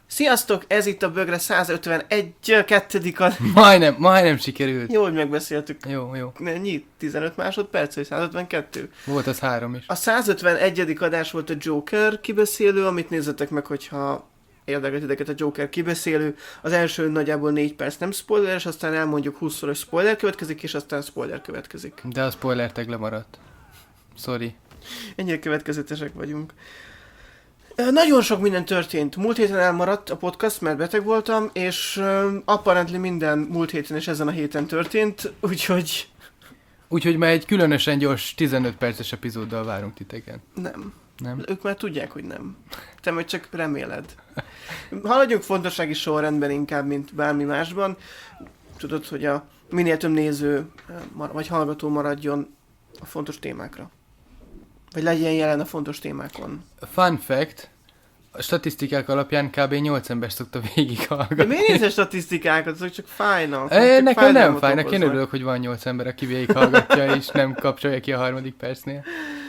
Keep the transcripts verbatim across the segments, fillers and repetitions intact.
Sziasztok, ez itt a Bögre százötvenegy kettedik a... Majdnem, majdnem sikerült. Jó, hogy megbeszéltük. Jó, jó. Ennyi? tizenöt másodperc, vagy százötvenkettő? Volt az három is. A százötvenegyedik adás volt a Joker kibeszélő, amit nézzetek meg, hogyha érdekelt ideket a Joker kibeszélő. Az első nagyjából négy perc nem spoileres, aztán elmondjuk húszszoros spoiler következik, és aztán spoiler következik. De a spoiler tag lemaradt. Sorry. Ennyire következetesek vagyunk. Nagyon sok minden történt. Múlt héten elmaradt a podcast, mert beteg voltam, és uh, apparently minden múlt héten és ezen a héten történt, úgyhogy... Úgyhogy már egy különösen gyors tizenöt perces epizóddal várunk titeket. Nem. Nem? Ők már tudják, hogy nem. Te majd csak reméled. Haladjunk fontossági sorrendben inkább, mint bármi másban. Tudod, hogy a minél több néző vagy hallgató maradjon a fontos témákra. Vagy legyen jelen a fontos témákon. Fun fact, a statisztikák alapján kb. nyolc ember szokta végighallgatni. De miért nézel statisztikákat? Azok csak fájnak. E, csak nekem nem fájnak, okoznak. én örülök, hogy van nyolc ember, aki végighallgatja, és nem kapcsolja ki a harmadik percnél.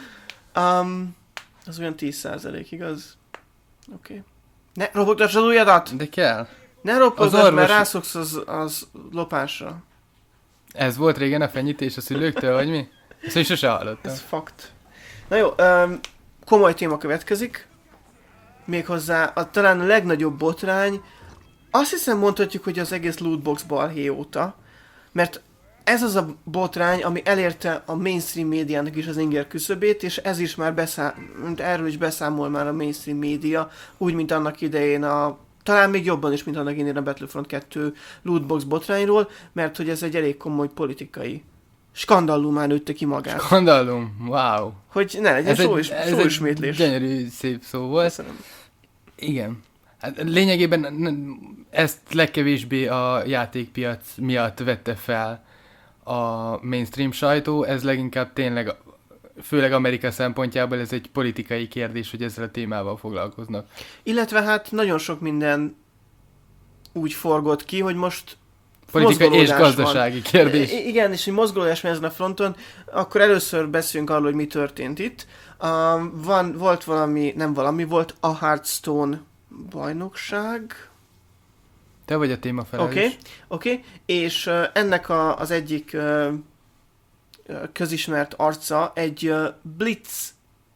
Um, az olyan tíz százalék, igaz? Oké. Okay. Ne ropogtass az ujjadat! De kell. Ne ropogtass, orvos... mert rászoksz az, az lopásra. Ez volt régen a fenyítés a szülőktől, vagy mi? Ezt én sose hallottam. Ez fakt. Na jó, um, komoly téma következik. Méghozzá a talán a legnagyobb botrány. Azt hiszem mondhatjuk, hogy az egész lootbox balhé óta. Mert ez az a botrány, ami elérte a mainstream médiának is az inger küszöbét, és ez is már beszáll, erről is beszámol már a mainstream média, úgy, mint annak idején a, talán még jobban is, mint annak idején a Battlefront kettő lootbox botrányról, mert hogy ez egy elég komoly politikai skandallumán nőtte ki magát. Skandallum, wow. Hogy ne legyen szó is, szóismétlés. Ez egy gyönyörű, szép szó volt. Köszönöm. Igen. Hát lényegében ezt legkevésbé a játékpiac miatt vette fel a mainstream sajtó, ez leginkább tényleg, főleg Amerika szempontjából ez egy politikai kérdés, hogy ezzel a témával foglalkoznak. Illetve hát nagyon sok minden úgy forgott ki, hogy most politikai és gazdasági van. Kérdés. I- igen, és hogy mozgolódás van ezen a fronton, akkor először beszéljünk arról, hogy mi történt itt. Uh, van, volt valami, nem valami, volt a Hearthstone bajnokság. Te vagy a témafelelős. Oké, okay, oké, okay. És uh, ennek a, az egyik uh, közismert arca egy uh, Blitz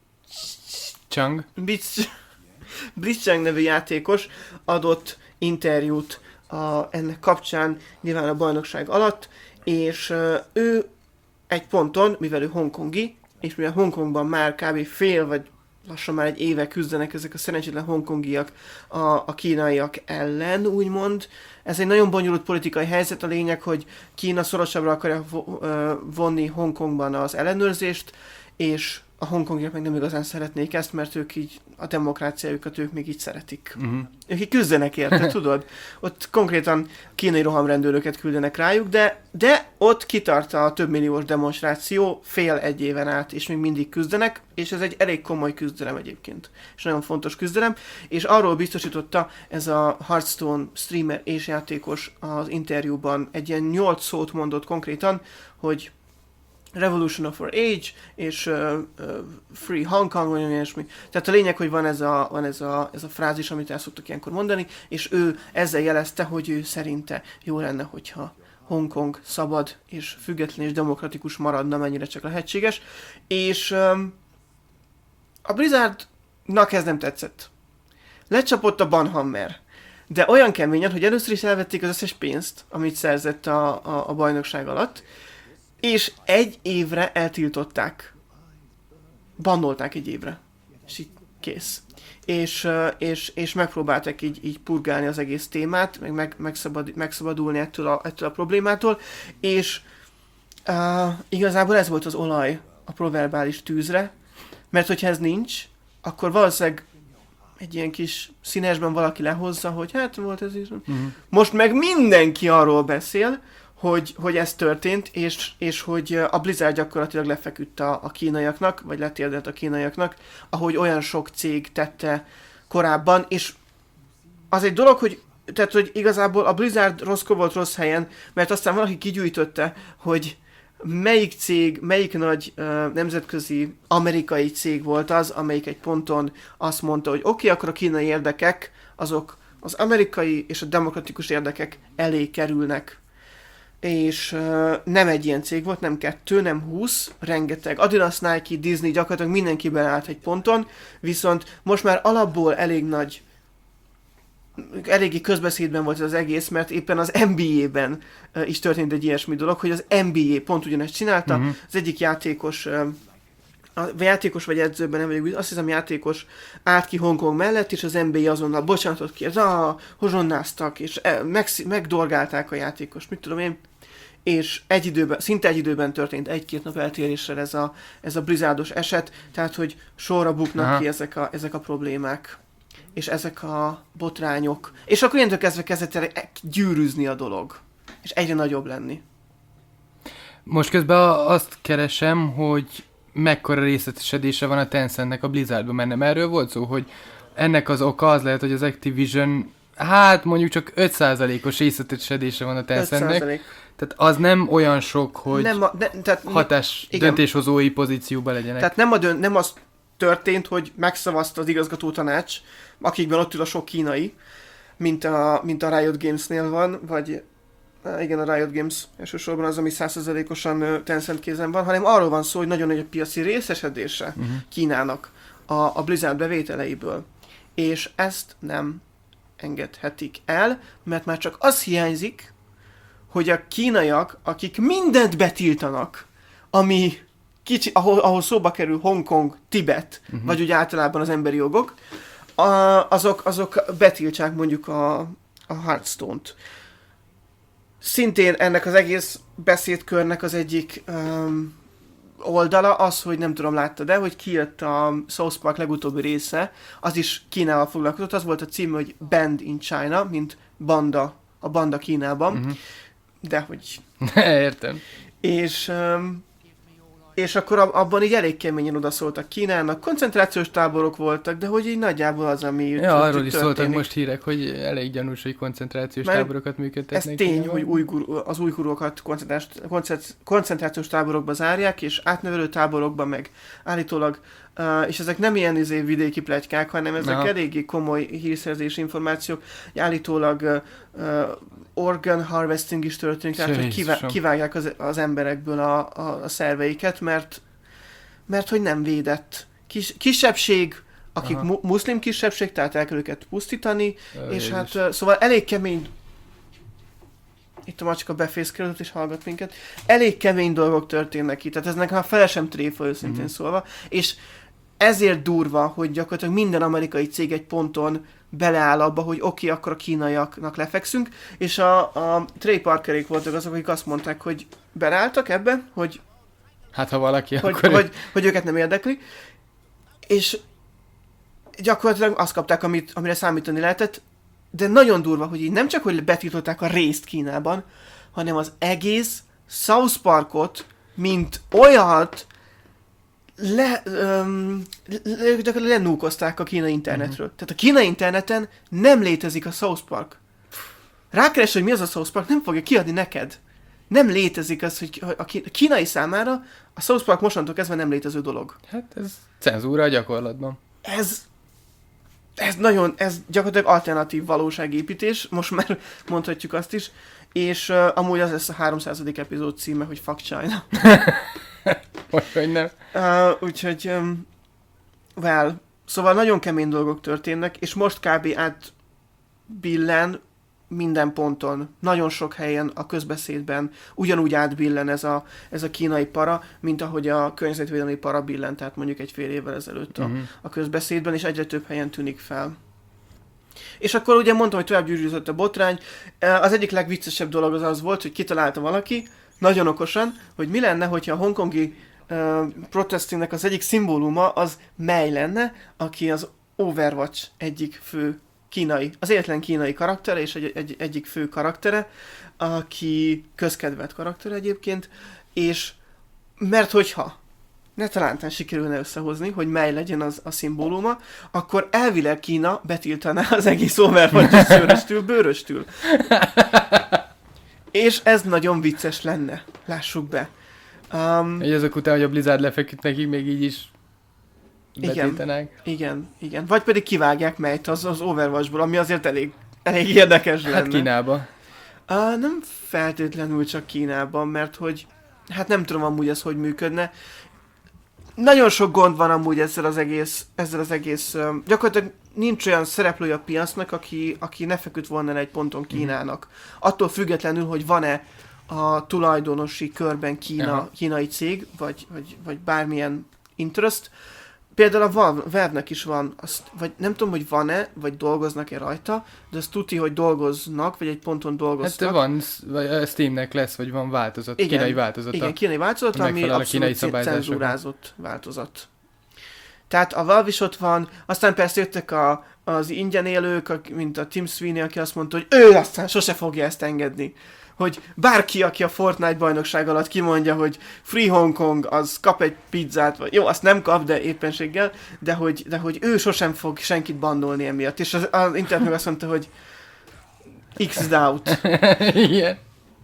Chang. Blitz Blitzchung nevű játékos adott interjút a, ennek kapcsán, nyilván a bajnokság alatt, és uh, ő egy ponton, mivel ő hongkongi, és mivel Hongkongban már kb. Fél, vagy lassan már egy éve küzdenek ezek a szerencsétlen hongkongiak a, a kínaiak ellen, úgymond. Ez egy nagyon bonyolult politikai helyzet, a lényeg, hogy Kína szorosabbra akarja vonni Hongkongban az ellenőrzést, és a hongkongiak meg nem igazán szeretnék ezt, mert ők így, a demokráciájukat ők még így szeretik. Uh-huh. Ők így küzdenek érte, tudod? Ott konkrétan kínai rohamrendőröket küldenek rájuk, de, de ott kitart a több milliós demonstráció fél egy éven át, és még mindig küzdenek, és ez egy elég komoly küzdelem egyébként. És nagyon fontos küzdelem, és arról biztosította ez a Hearthstone streamer és játékos az interjúban, egy ilyen nyolc szót mondott konkrétan, hogy Revolution of our Age, és uh, uh, Free Hong Kong, vagy ilyesmi. Tehát a lényeg, hogy van ez a, van ez a, ez a frázis, amit el szoktak ilyenkor mondani, és ő ezzel jelezte, hogy ő szerinte jó lenne, hogyha Hongkong szabad, és független és demokratikus maradna, mennyire csak lehetséges. És um, a Blizzardnak ez nem tetszett. Lecsapott a banhammer. De olyan keményen, hogy először is elvették az összes pénzt, amit szerzett a, a, a bajnokság alatt, és egy évre eltiltották. Bannolták egy évre. És így kész. És, és, és megpróbálták így, így purgálni az egész témát, meg, meg megszabad, megszabadulni ettől a, ettől a problémától, és uh, igazából ez volt az olaj a proverbális tűzre, mert hogyha ez nincs, akkor valószínűleg egy ilyen kis színesben valaki lehozza, hogy hát volt ez is. Uh-huh. Most meg mindenki arról beszél, hogy, hogy ez történt, és, és hogy a Blizzard gyakorlatilag lefeküdt a, a kínaiaknak, vagy letérdelt a kínaiaknak, ahogy olyan sok cég tette korábban, és az egy dolog, hogy, tehát, hogy igazából a Blizzard rosszkor volt rossz helyen, mert aztán valaki kigyújtotta, hogy melyik cég, melyik nagy uh, nemzetközi amerikai cég volt az, amelyik egy ponton azt mondta, hogy oké, okay, akkor a kínai érdekek, azok az amerikai és a demokratikus érdekek elé kerülnek. És uh, nem egy ilyen cég volt, nem kettő, nem húsz, rengeteg. Adidas, Nike, Disney, gyakorlatilag mindenki beleállt egy ponton, viszont most már alapból elég nagy, eléggé közbeszédben volt ez az egész, mert éppen az en bé á-ben uh, is történt egy ilyesmi dolog, hogy az en bé á pont ugyanezt csinálta, uh-huh. az egyik játékos, uh, a játékos vagy edzőben nem vagyok, azt hiszem játékos állt ki Hongkong mellett, és az en bé á azonnal bocsánatot kért, ah, hozsonnáztak, és meg, megdorgálták a játékost, mit tudom én, és egy időben, szinte egy időben történt egy-két nap eltéréssel ez a, ez a Blizzardos eset, tehát hogy sorra buknak Aha. ki ezek a, ezek a problémák, és ezek a botrányok, és akkor ilyentől kezdve kezdett el gyűrűzni a dolog, és egyre nagyobb lenni. Most közben azt keresem, hogy mekkora részletesedése van a Tencentnek a Blizzardban, mert nem erről volt szó, hogy ennek az oka az lehet, hogy az Activision, hát mondjuk csak öt százalékos részletesedése van a Tencentnek. öt százalék. Tehát az nem olyan sok, hogy nem a, ne, tehát, hatás igen. döntéshozói pozícióban legyenek. Tehát nem, a dönt, nem az történt, hogy megszavazta az igazgató tanács, akikben ott ül a sok kínai, mint a, mint a Riot Games-nél van, vagy igen, a Riot Games elsősorban az, ami száz százalékosan Tencent kézen van, hanem arról van szó, hogy nagyon nagy a piaci részesedése uh-huh. Kínának a, a Blizzard bevételeiből. És ezt nem engedhetik el, mert már csak az hiányzik, hogy a kínaiak, akik mindent betiltanak, ami kicsi, ahol, ahol szóba kerül Hongkong, Tibet, uh-huh. vagy úgy általában az emberi jogok, a, azok, azok betiltsák mondjuk a, a Hearthstone-t. Szintén ennek az egész beszédkörnek az egyik um, oldala az, hogy nem tudom, láttad de hogy kijött a South Park legutóbbi része, az is Kínával foglalkozott, az volt a címe, hogy Band in China, mint banda, a banda Kínában, uh-huh. de hogy... Értem. És, um, és akkor abban így elég keményen odaszóltak Kínának, koncentrációs táborok voltak, de hogy így nagyjából az, ami ja, történik. arról is szóltak most hírek, hogy elég gyanús, hogy koncentrációs Mert táborokat működtetnek. Ez tény, hogy ujgur, az ujgurokat koncentrációs táborokba zárják, és átnevelő táborokba meg állítólag, uh, és ezek nem ilyen izé vidéki pletykák, hanem ezek Aha. eléggé komoly hírszerzési információk, állítólag uh, uh, organ harvesting is történik, tehát hogy kivá- kivágják az, az emberekből a, a, a szerveiket, mert, mert hogy nem védett. Kis, kisebbség, akik mu- muszlim kisebbség, tehát el kell őket pusztítani, Ö, és hát uh, szóval elég kemény, itt a macska befészkelődött és hallgat minket, elég kemény dolgok történnek itt, tehát ez nekem a fele sem tréfa őszintén mm-hmm. szólva, és ezért durva, hogy gyakorlatilag minden amerikai cég egy ponton beleáll abba, hogy oké, okay, akkor a kínaiaknak lefekszünk, és a, a Trey Parkerék voltak azok, akik azt mondták, hogy beleálltak ebbe, hogy hát ha valaki, hogy, akkor... hogy, hogy őket nem érdekli, és gyakorlatilag azt kapták, amit, amire számítani lehetett, de nagyon durva, hogy így nem csak, hogy betiltották a részt Kínában, hanem az egész South Parkot, mint olyat le, um, le, lenúkozták a kínai internetről. Uh-huh. Tehát a kínai interneten nem létezik a South Park. Rákeres, hogy mi az a South Park, nem fogja kiadni neked. Nem létezik az, hogy a kínai számára a South Park mostantól kezdve nem létező dolog. Hát ez cenzúra a gyakorlatban. Ez, ez nagyon, ez gyakorlatilag alternatív valóságépítés, most már mondhatjuk azt is, és uh, amúgy az lesz a háromszázadik epizód címe, hogy Fuck China. Most, hogy nem. Uh, úgyhogy, um, well, szóval nagyon kemény dolgok történnek, és most kb. Átbillen minden ponton, nagyon sok helyen a közbeszédben ugyanúgy átbillen ez a, ez a kínai para, mint ahogy a környezetvédelmi para billen, tehát mondjuk egy fél évvel ezelőtt a, uh-huh. a közbeszédben, és egyre több helyen tűnik fel. És akkor ugye mondtam, hogy tovább gyűrűzött a botrány. Az egyik legviccesebb dolog az az volt, hogy kitalálta valaki, nagyon okosan, hogy mi lenne, hogyha a hongkongi uh, protestingnek az egyik szimbóluma az Mei lenne, aki az Overwatch egyik fő kínai, az egyetlen kínai karaktere, és egy, egy, egyik fő karaktere, aki közkedvelt karaktere egyébként, és mert hogyha ne talántán sikerülne összehozni, hogy Mei legyen az a szimbóluma, akkor elvileg Kína betiltaná az egész Overwatch szőröstül, bőröstül. És ez nagyon vicces lenne, lássuk be. Um, Egy azok után, hogy a Blizzard lefeküdt nekik, még így is betiltanák. Igen, igen, igen. Vagy pedig kivágják Meit az, az Overwatchból, ami azért elég elég érdekes lenne. Hát Kínába. Uh, nem feltétlenül csak Kínában, mert hogy, hát nem tudom amúgy ez hogy működne. Nagyon sok gond van amúgy ezzel az egész, ezzel az egész, um, gyakorlatilag nincs olyan szereplője a piacnak, aki, aki ne feküdt volna le egy ponton Kínának. Attól függetlenül, hogy van-e a tulajdonosi körben Kína, Aha. kínai cég, vagy, vagy, vagy bármilyen interest. Például a Valve-nek is van, azt, vagy nem tudom, hogy van-e, vagy dolgoznak-e rajta, de azt tuti, hogy dolgoznak, vagy egy ponton dolgoznak. Hát van, vagy a Steamnek lesz, vagy van változat, igen, kínai változata. Igen, kínai változat, ami Megfelel a kínai abszolút szabályzásoknak. cenzúrázott változat. Tehát a Valve is ott van, aztán persze jöttek a, az ingyen élők, a- mint a Tim Sweeney, aki azt mondta, hogy ő aztán sose fogja ezt engedni. Hogy bárki, aki a Fortnite bajnokság alatt kimondja, hogy Free Hong Kong, az kap egy pizzát, vagy jó, azt nem kap, de éppenséggel, de hogy, de hogy ő sosem fog senkit bandolni emiatt. És az, az internet meg azt mondta, hogy X out. Igen.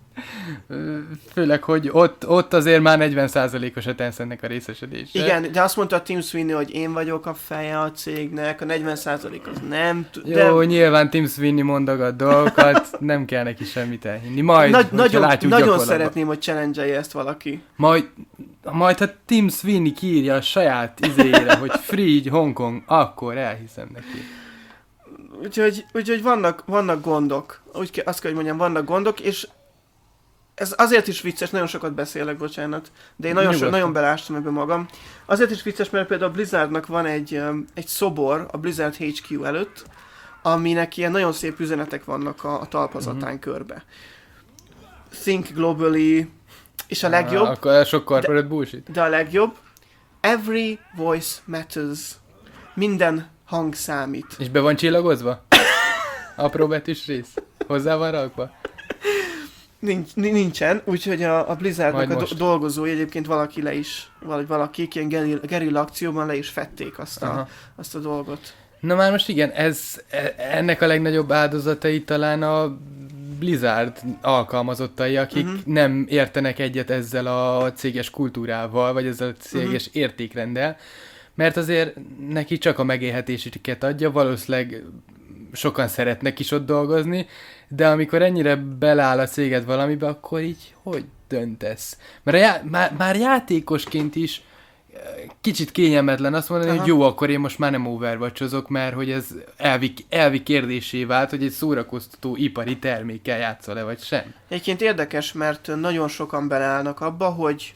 Főleg, hogy ott, ott azért már negyven százalékos a Tencentnek a részesedése. Igen, de azt mondta a Tim Sweeney, hogy én vagyok a feje a cégnek, a negyven százalék az nem... T- Jó, de nyilván Tim Sweeney mondogat dolgokat, nem kell neki semmit elhinni. Majd, Nagy, hogyha nagyon, látjuk nagyon gyakorlatban. szeretném, hogy challenge-elje ezt valaki. Majd, majd, ha Tim Sweeney kiírja a saját izére, hogy Free Hongkong, akkor elhiszem neki. Úgyhogy, úgyhogy vannak, vannak gondok. Úgy ke- azt kell, hogy mondjam, vannak gondok, és ez azért is vicces, nagyon sokat beszélek, bocsánat, de én nagyon, so, Nyugodtan. nagyon belástam ebbe magam. Azért is vicces, mert például a Blizzardnak van egy, um, egy szobor a Blizzard há kú előtt, aminek ilyen nagyon szép üzenetek vannak a, a talpazatán Mhm. körbe. Think globally, és a legjobb, Ah, akkor sok corporate bullshit. de a legjobb, every voice matters. Minden hang számít. És be van csillagozva? Apró betűs rész? Hozzá van rakva? Nincs, nincsen, úgyhogy a, a Blizzardnak Majd a do- most. dolgozói egyébként valaki le is, vagy valaki ilyen gerilla, gerilla akcióban le is fették azt a, Aha. azt a dolgot. Na már most igen, ez, e- ennek a legnagyobb áldozatai talán a Blizzard alkalmazottai, akik Mhm. nem értenek egyet ezzel a céges kultúrával, vagy ezzel a céges Mhm. értékrenddel, mert azért neki csak a megélhetésüket adja, valószínűleg sokan szeretnek is ott dolgozni, de amikor ennyire beleáll a céged valamibe, akkor így hogy döntesz? Mert a já- már, már játékosként is eh, kicsit kényelmetlen azt mondani, Aha. hogy jó, akkor én most már nem overwatchozok, mert hogy ez elvi, elvi kérdésé vált, hogy egy szórakoztató ipari termékkel játszol-e, vagy sem. Egyébként érdekes, mert nagyon sokan beleállnak abba, hogy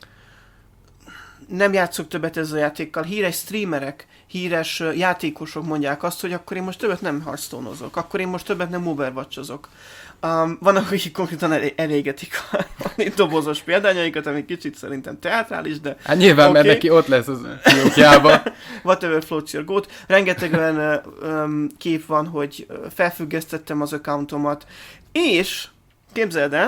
nem játszok többet ezzel a játékkal. Híres streamerek, híres ö, játékosok mondják azt, hogy akkor én most többet nem hearthstone-ozok, akkor én most többet nem overwatchozok. Um, vannak, akik konkrétan elé- elégetik a dobozos példányaikat, ami kicsit szerintem teátrális, de Hát nyilván, okay. Oké. mert neki ott lesz az fiókjába. whatever floats your goat. Rengeteg olyan ö, öm, kép van, hogy ö, felfüggesztettem az accountomat, és képzeld el,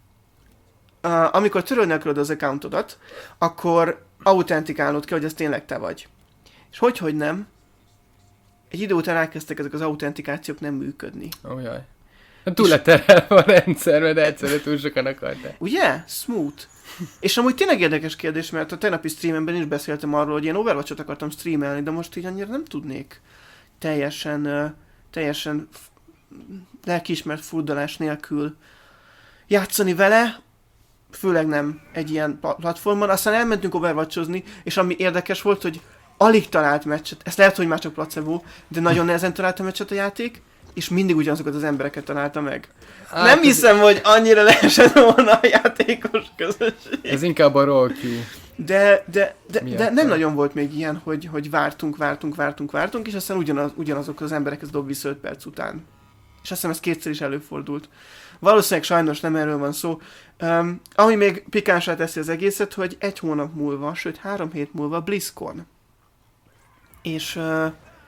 uh, amikor törölni akarod az accountodat, akkor autentikálnod kell, hogy ez tényleg te vagy. És hogy, hogy nem, egy idő után elkezdtek ezek az autentikációk nem működni. Ó, jaj. Túl leterelve a rendszer, mert egyszerűen túl sokan akarták. Ugye? Smooth. És amúgy tényleg érdekes kérdés, mert a tegnapi streamemben is beszéltem arról, hogy én Overwatch-ot akartam streamelni, de most így annyira nem tudnék teljesen, uh, teljesen f- lelkiismert furdalás nélkül játszani vele, főleg nem egy ilyen pla- platformon. Aztán elmentünk Overwatchozni, és ami érdekes volt, hogy alig talált meccset, ez lehet, hogy már csak placebo, de nagyon nehezen találta meccset a játék, és mindig ugyanazokat az embereket találta meg. Hát, Nem ez- hiszem, hogy annyira leesett volna a játékos közösség. Ez inkább a roll queue. De, de, de, Miatt de nem van. nagyon volt még ilyen, hogy, hogy vártunk, vártunk, vártunk, vártunk, és aztán ugyanaz, ugyanazok az emberekhez dob vissza öt perc után. És azt hiszem ez kétszer is előfordult. Valószínűleg sajnos nem erről van szó. Um, ami még pikánsá teszi az egészet, hogy egy hónap múlva, sőt három hét múlva BlizzCon. És uh,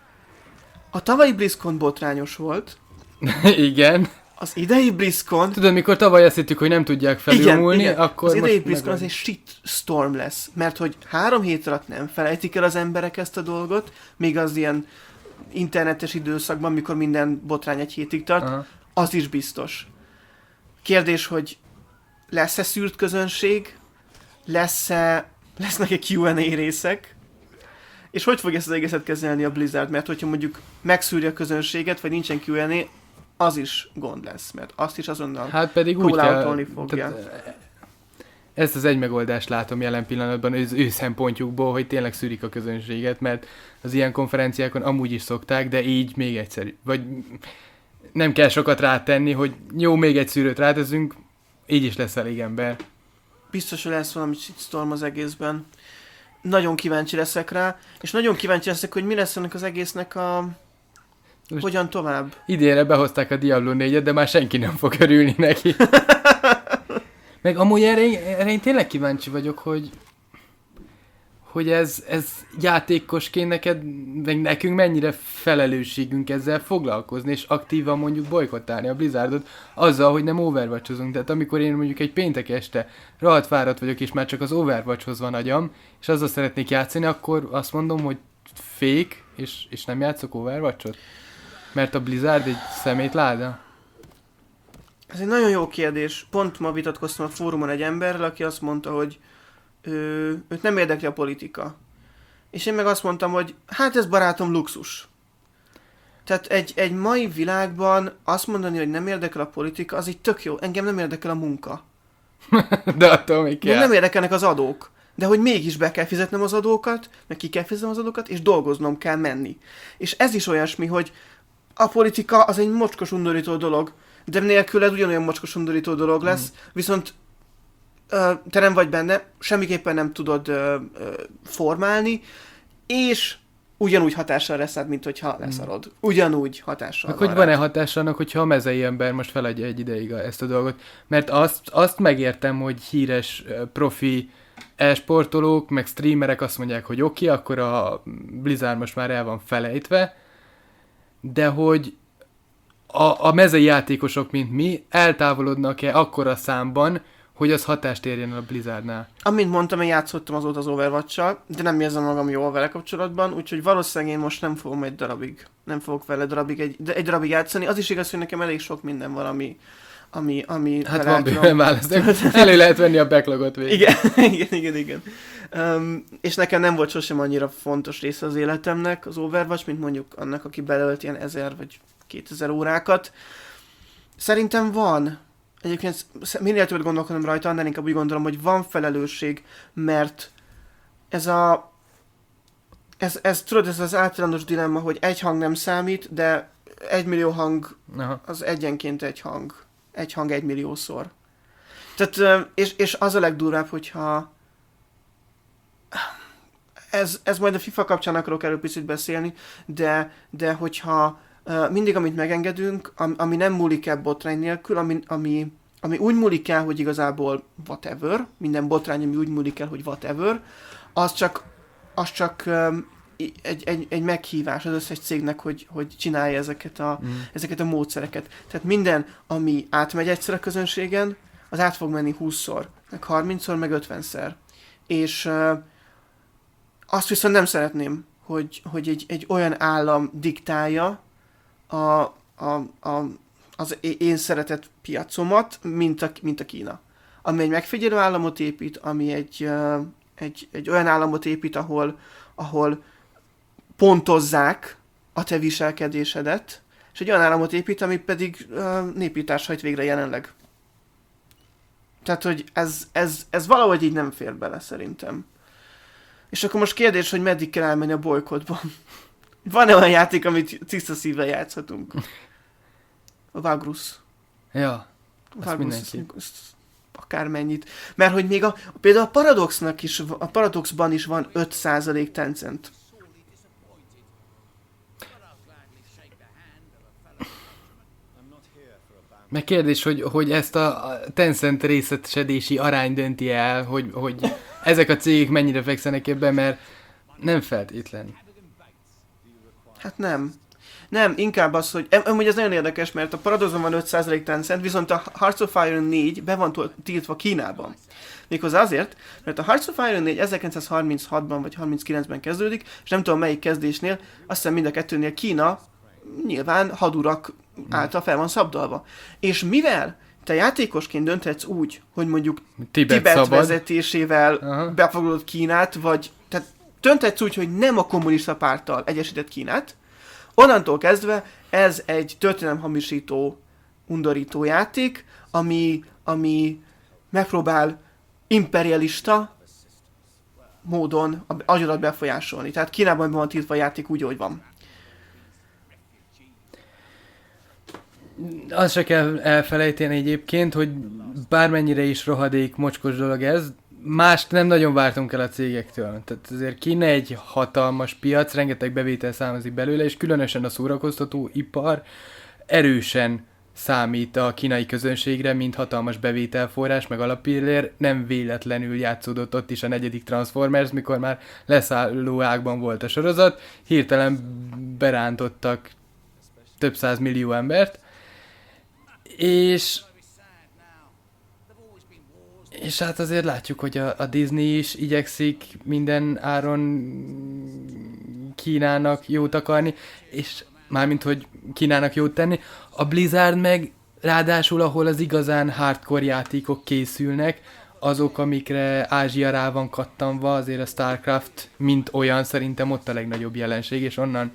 a tavalyi BlizzCon botrányos volt, Igen. az idei BlizzCon Tudod, mikor tavaly azt hittük, hogy nem tudják felülmúlni, igen, akkor az idei most BlizzCon az megvan. egy shitstorm lesz, mert hogy három hét alatt nem felejtik el az emberek ezt a dolgot, még az ilyen internetes időszakban, mikor minden botrány egy hétig tart, Aha. az is biztos. Kérdés, hogy lesz-e szűrt közönség, lesz-e, lesznek-e Q and A részek, és hogy fog ezt az egészet kezelni a Blizzard, mert hogyha mondjuk megszűrje a közönséget, vagy nincsen Q and A, az is gond lesz, mert azt is azonnal hát pedig úgy kell, fogja. Tehát, ezt az egy megoldást látom jelen pillanatban az ő szempontjukból, hogy tényleg szűrik a közönséget, mert az ilyen konferenciákon amúgy is szokták, de így még egyszerű. Vagy nem kell sokat rátenni, hogy jó, még egy szűrőt ráteszünk, így is lesz elég ember. Biztos, hogy lesz valami shitstorm az egészben. Nagyon kíváncsi leszek rá, és nagyon kíváncsi leszek, hogy mi lesz ennek az egésznek a... Most hogyan tovább? Idénre behozták a Diablo négyet, de már senki nem fog örülni neki. Meg amúgy erre, erre én tényleg kíváncsi vagyok, hogy hogy ez, ez játékosként neked, meg nekünk mennyire felelősségünk ezzel foglalkozni, és aktívan mondjuk bolykottálni a Blizzardot azzal, hogy nem Overwatchozunk. Tehát amikor én mondjuk egy péntek este rohadt fáradt vagyok, és már csak az Overwatchhoz van agyam, és azzal szeretnék játszani, akkor azt mondom, hogy fake, és, és nem játszok Overwatchot? Mert a Blizzard egy szemétláda? Ez egy nagyon jó kérdés. Pont ma vitatkoztam a fórumon egy emberrel, aki azt mondta, hogy ő, őt nem érdekli a politika. És én meg azt mondtam, hogy hát ez barátom luxus. Tehát egy, egy mai világban azt mondani, hogy nem érdekel a politika, az így tök jó. Engem nem érdekel a munka. De attól még kell. Nem érdekelnek az adók. De hogy mégis be kell fizetnem az adókat, meg ki kell fizetnem az adókat, és dolgoznom kell menni. És ez is olyasmi, hogy a politika az egy mocskos undorító dolog, de nélküled ugyanolyan mocskos undorító dolog lesz, mm. viszont ö, te nem vagy benne, semmiképpen nem tudod ö, ö, formálni, és ugyanúgy hatással lesz rád, mint hogyha leszarod. Ugyanúgy hatással van. Hogy van-e hatás annak, hogyha a mezei ember most feladja egy ideig ezt a dolgot? Mert azt, azt megértem, hogy híres profi e-sportolók, meg streamerek azt mondják, hogy oké, okay, akkor a Blizzard most már el van felejtve, de hogy a, a mezei játékosok, mint mi, eltávolodnak-e akkora számban, hogy az hatást érjen a Blizzardnál? Amint mondtam, én játszottam azóta az Overwatch-sal, de nem érzem magam jól vele kapcsolatban, úgyhogy valószínűleg én most nem fogom egy darabig, nem fogok vele darabig egy, egy darabig játszani. Az is igaz, hogy nekem elég sok minden van, ami, ami, ami hát van bőven választok. Elő lehet venni a backlogot végig. Igen, igen, igen, igen. Um, és nekem nem volt sosem annyira fontos része az életemnek az Overwatch, mint mondjuk annak, aki belölt ilyen ezer vagy kétezer órákat. Szerintem van. Egyébként minél többet gondolkodom rajta, annál inkább úgy gondolom, hogy van felelősség, mert ez a... Ez, ez tudod, ez az általános dilemma, hogy egy hang nem számít, de egy millió hang Aha. az egyenként egy hang. Egy hang egy milliószor. Tehát, és, és az a legdurvább, hogyha ez, ez majd a FIFA kapcsán akarok erről picit beszélni, de, de hogyha mindig, amit megengedünk, ami nem múlik el botrány nélkül, ami, ami, ami úgy múlik el, hogy igazából whatever, minden botrány, ami úgy múlik el, hogy whatever, az csak, az csak um, egy, egy, egy meghívás az összes cégnek, hogy, hogy csinálja ezeket a, mm. ezeket a módszereket. Tehát minden, ami átmegy egyszer a közönségen, az át fog menni húszszor, meg harmincszor, meg ötvenszer. És uh, azt viszont nem szeretném, hogy, hogy egy, egy olyan állam diktálja a, a, a, az én szeretett piacomat, mint a, mint a Kína. Ami egy megfigyelő államot épít, ami egy, uh, egy, egy olyan államot épít, ahol, ahol pontozzák a te viselkedésedet, és egy olyan államot épít, ami pedig uh, népírtás hajt végre jelenleg. Tehát, hogy ez, ez, ez valahogy így nem fér bele, szerintem. És akkor most kérdés, hogy meddig kell elmenni a bolykotban. Van-e olyan játék, amit tiszta szívvel játszhatunk? A Vagrus. Ja, a Vagrus, akármennyit. Mert hogy még a, például a Paradoxnak is, a Paradoxban is van öt százalék Tencent. Meg kérdés, hogy, hogy ezt a Tencent részesedési arány dönti el, hogy, hogy ezek a cégek mennyire fekszenek ebben, mert nem feltétlen. Hát nem. Nem, inkább az, hogy... Amúgy ez nagyon érdekes, mert a Paradoxon van öt százalék Tencent, viszont a Hearts of Iron négy be van tiltva Kínában. Méghozzá azért, mert a Hearts of Iron négy ezerkilencszázharminchatban vagy harminckilencben kezdődik, és nem tudom melyik kezdésnél, azt hiszem mind a kettőnél Kína nyilván hadurak által fel van szabdalva. És mivel te játékosként dönthetsz úgy, hogy mondjuk Tibet, Tibet vezetésével Aha. befogadod Kínát, vagy tehát dönthetsz úgy, hogy nem a kommunista párttal egyesített Kínát, onnantól kezdve ez egy történelemhamisító, undorító játék, ami, ami megpróbál imperialista módon agyadat befolyásolni. Tehát Kínában van tiltva a játék úgy, ahogy van. Azt se kell elfelejteni egyébként, hogy bármennyire is rohadék, mocskos dolog ez, mást nem nagyon vártunk el a cégektől. Tehát azért Kína egy hatalmas piac, rengeteg bevétel származik belőle, és különösen a szórakoztató ipar erősen számít a kínai közönségre, mint hatalmas bevételforrás, meg alapillér. Nem véletlenül játszódott ott is a negyedik Transformers, mikor már leszálló ágban volt a sorozat. Hirtelen berántottak több száz millió embert, és és hát azért látjuk, hogy a, a Disney is igyekszik minden áron Kínának jót akarni, és mármint, hogy Kínának jót tenni. A Blizzard meg ráadásul, ahol az igazán hardcore játékok készülnek, azok, amikre Ázsia rá van kattanva, azért a Starcraft, mint olyan, szerintem ott a legnagyobb jelenség, és onnan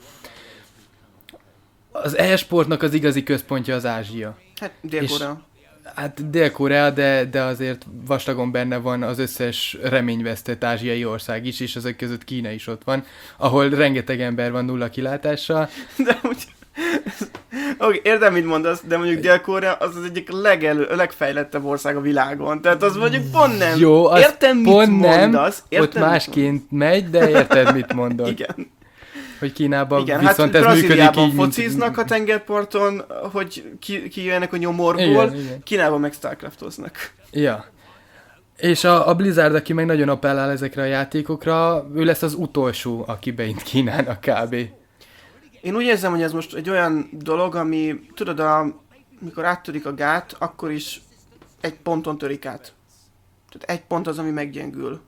az e-sportnak az igazi központja az Ázsia. Hát Dél-Korea. Hát Dél-Korea, de, de azért vastagon benne van az összes reményvesztett ázsiai ország is, és ezek között Kína is ott van, ahol rengeteg ember van nulla kilátással. De úgy... Oké, értem, mit mondasz, de mondjuk Dél-Korea az az egyik legelő, legfejlettebb ország a világon. Tehát az mondjuk pont nem. Jó, az értem, pont mit nem, mondasz. Értem, ott másként megy, de érted, mit mondod. Igen. Hogy Kínában Igen, viszont hát ez működik így, fociznak mint... a tengerparton, hogy ki, ki jöjjenek a nyomorból, igen, igen. Kínában meg Starcraftoznak. Ja. És a, a Blizzard, aki meg nagyon appellál ezekre a játékokra, ő lesz az utolsó, aki beint Kínának kb. Én úgy érzem, hogy ez most egy olyan dolog, ami, tudod, a, mikor áttörik a gát, akkor is egy ponton törik át. Tehát egy pont az, ami meggyengül.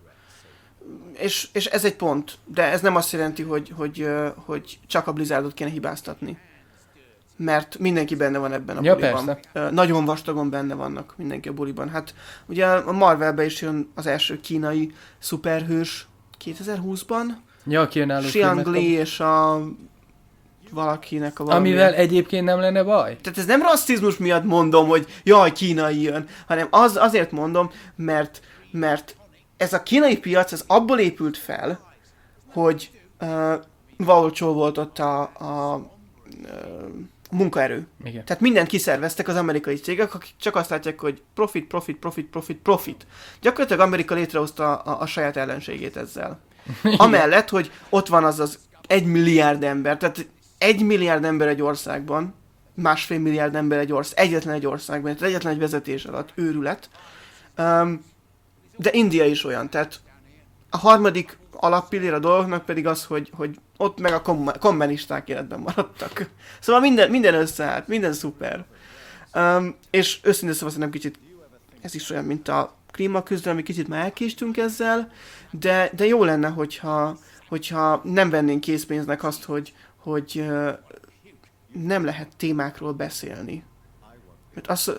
És, és ez egy pont, de ez nem azt jelenti, hogy, hogy, hogy csak a Blizzardot kéne hibáztatni. Mert mindenki benne van ebben a ja, buliban. Persze. Nagyon vastagon benne vannak mindenki a buliban. Hát ugye a Marvelbe is jön az első kínai szuperhős kétezer-húszban. Ja, aki önálló Xiang Li és a valakinek a valami. Amivel egyébként nem lenne baj? Tehát ez nem rasszizmus miatt mondom, hogy jaj, kínai jön, hanem az, azért mondom, mert, mert ez a kínai piac, ez abból épült fel, hogy uh, valócsó volt ott a, a uh, munkaerő. Igen. Tehát mindent kiszerveztek az amerikai cégek, akik csak azt látják, hogy profit, profit, profit, profit, profit. Gyakorlatilag Amerika létrehozta a, a, a saját ellenségét ezzel. Amellett, hogy ott van az az egy milliárd ember, tehát egy milliárd ember egy országban, másfél milliárd ember egy ország, egyetlen egy országban, tehát egyetlen egy vezetés alatt, őrület. Um, de India is olyan, tehát a harmadik alappillér a dolognak pedig az, hogy, hogy ott meg a kom- kommunisták életben maradtak. Szóval minden, minden összeállt, minden szuper. Um, és őszintén szóval szerintem kicsit ez is olyan, mint a klímaküzdelem, ami kicsit már elkéstünk ezzel, de, de jó lenne, hogyha, hogyha nem vennénk készpénznek azt, hogy, hogy uh, nem lehet témákról beszélni. Mert az,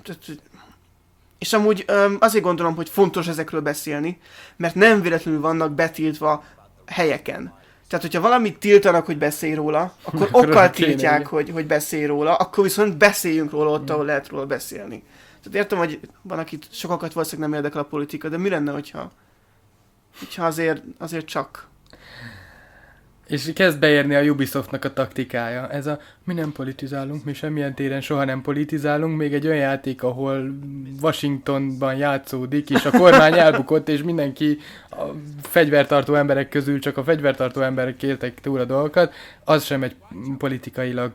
és amúgy um, azért gondolom, hogy fontos ezekről beszélni, mert nem véletlenül vannak betiltva helyeken. Tehát, hogyha valamit tiltanak, hogy beszélj róla, akkor okkal tiltják, hogy, hogy beszélj róla, akkor viszont beszéljünk róla ott, ahol lehet róla beszélni. Tehát értem, hogy van, akit sokakat valószínűleg nem érdekel a politika, de mi lenne, hogyha, hogyha azért, azért csak... És kezd beérni a Ubisoftnak a taktikája. Ez a, mi nem politizálunk, mi semmilyen téren soha nem politizálunk, még egy olyan játék, ahol Washingtonban játszódik, és a kormány elbukott, és mindenki a fegyvertartó emberek közül csak a fegyvertartó emberek kértek túl a dolgokat, az sem egy politikailag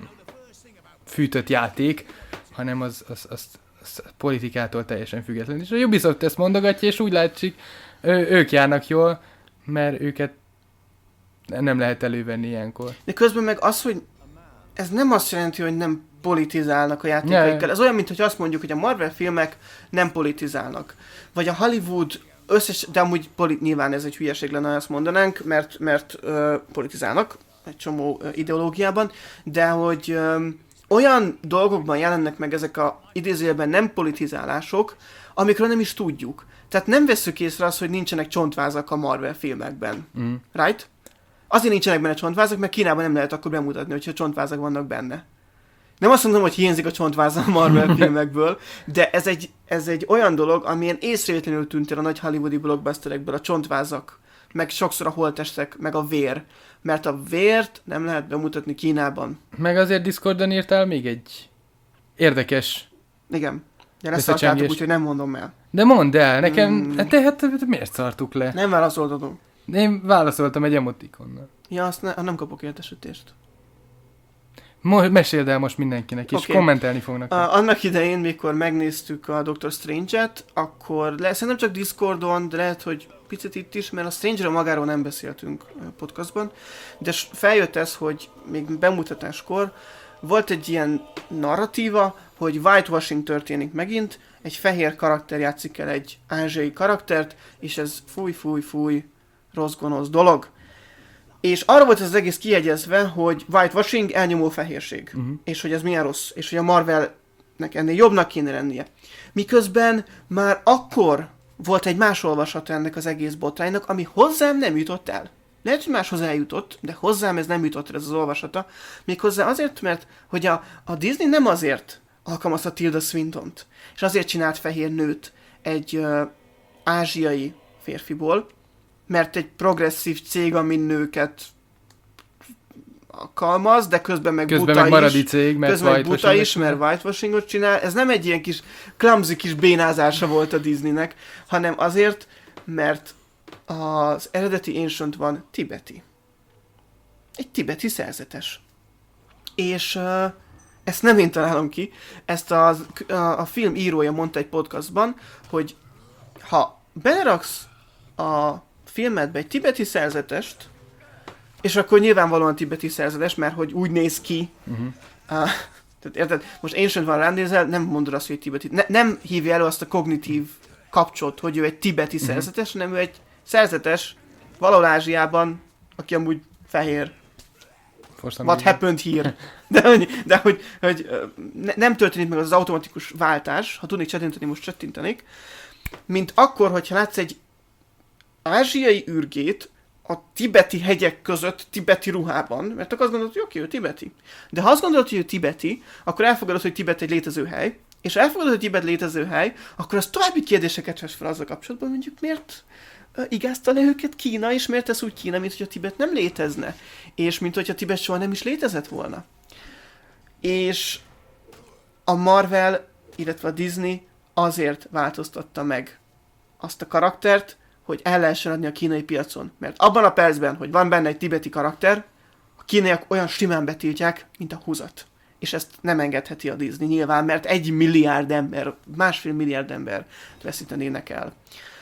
fűtött játék, hanem az, az, az, az politikától teljesen független. És a Ubisoft ezt mondogatja, és úgy látszik, ő, ők járnak jól, mert őket nem lehet elővenni ilyenkor. De közben meg az, hogy ez nem azt jelenti, hogy nem politizálnak a játékaikkel. Ez olyan, mint hogy azt mondjuk, hogy a Marvel filmek nem politizálnak. Vagy a Hollywood összes, de amúgy polit, nyilván ez egy hülyeség lenne, azt mondanánk, mert, mert ö, politizálnak egy csomó ö, ideológiában, de hogy ö, olyan dolgokban jelennek meg ezek a idézőjelben nem politizálások, amikről nem is tudjuk. Tehát nem vesszük észre azt, hogy nincsenek csontvázak a Marvel filmekben. Mm. Right? Azért nincsenek benne csontvázak, mert Kínában nem lehet akkor bemutatni, hogyha csontvázak vannak benne. Nem azt mondom, hogy hiányzik a csontváz a Marvel filmekből, de ez egy, ez egy olyan dolog, amilyen észrevétlenül tűnt el a nagy hollywoodi blockbusterekből, a csontvázak, meg sokszor a holttestek, meg a vér. Mert a vért nem lehet bemutatni Kínában. Meg azért Discordon írtál még egy érdekes... Igen. De leszarkáltuk, úgyhogy nem mondom el. De mondd el, nekem... Mm. Te, hát, te miért szartuk le? Nem válaszoltatom. Én válaszoltam egy emotikonnal. Ja, azt ne, nem kapok értesítést. Mo- meséld el most mindenkinek, és Okay. kommentelni fognak. Uh, annak idején, mikor megnéztük a Doctor Strange-et, akkor le, szerintem csak Discordon, de lehet, hogy picit itt is, mert a Stranger-ről magáról nem beszéltünk uh, podcastban, de feljött ez, hogy még bemutatáskor volt egy ilyen narratíva, hogy whitewashing történik megint, egy fehér karakter játszik el egy ázsiai karaktert, és ez fúj, fúj, fúj, rossz, gonosz dolog. És arra volt ez az egész kiegyezve, hogy whitewashing, elnyomó fehérség. Uh-huh. És hogy ez milyen rossz. És hogy a Marvelnek ennél jobbnak kéne lennie. Miközben már akkor volt egy más olvasata ennek az egész botránynak, ami hozzám nem jutott el. Lehet, hogy máshoz eljutott, de hozzám ez nem jutott el, ez az olvasata. Méghozzá azért, mert hogy a, a Disney nem azért alkalmazta Tilda Swintont, és azért csinált fehér nőt egy uh, ázsiai férfiból, mert egy progresszív cég, ami nőket alkalmaz, de közben meg közben buta meg maradi is, cég, mert közben meg buta is, mert whitewashingot csinál. Ez nem egy ilyen kis clumsy kis bénázása volt a Disneynek, hanem azért, mert az eredeti Ancient van tibeti. Egy tibeti szerzetes. És uh, ezt nem én találom ki, ezt a, a, a film írója mondta egy podcastban, hogy ha beleraksz a filmedbe egy tibeti szerzetest, és akkor nyilvánvalóan tibeti szerzetes, mert hogy úgy néz ki. Uh-huh. Uh, tehát érted? Most Ancient van ránézel, nem mondod azt, hogy tibeti. Ne, nem hívja elő azt a kognitív kapcsot, hogy ő egy tibeti uh-huh. szerzetes, hanem ő egy szerzetes valahol Ázsiában, aki amúgy fehér. What happened here? De, hogy, de hogy, hogy ne, nem történik meg az, az automatikus váltás, ha tudnék csettinteni, most csettintenék, mint akkor, hogyha látsz egy ázsiai űrgét a tibeti hegyek között, tibeti ruhában, mert akkor azt gondolod, hogy oké, ő tibeti. De ha azt gondolod, hogy ő tibeti, akkor elfogadod, hogy Tibet egy létező hely, és elfogadod, hogy Tibet létező hely, akkor az további kérdéseket vesz fel azzal kapcsolatban, mondjuk miért uh, igázta le őket Kína, és miért tesz úgy Kína, mint hogy a Tibet nem létezne, és mint hogy a Tibet soha nem is létezett volna. És a Marvel, illetve a Disney azért változtatta meg azt a karaktert, hogy el lehessen adni a kínai piacon. Mert abban a percben, hogy van benne egy tibeti karakter, a kínaiak olyan simán betiltják, mint a húzat. És ezt nem engedheti a Disney nyilván, mert egy milliárd ember, másfél milliárd ember veszítenének el.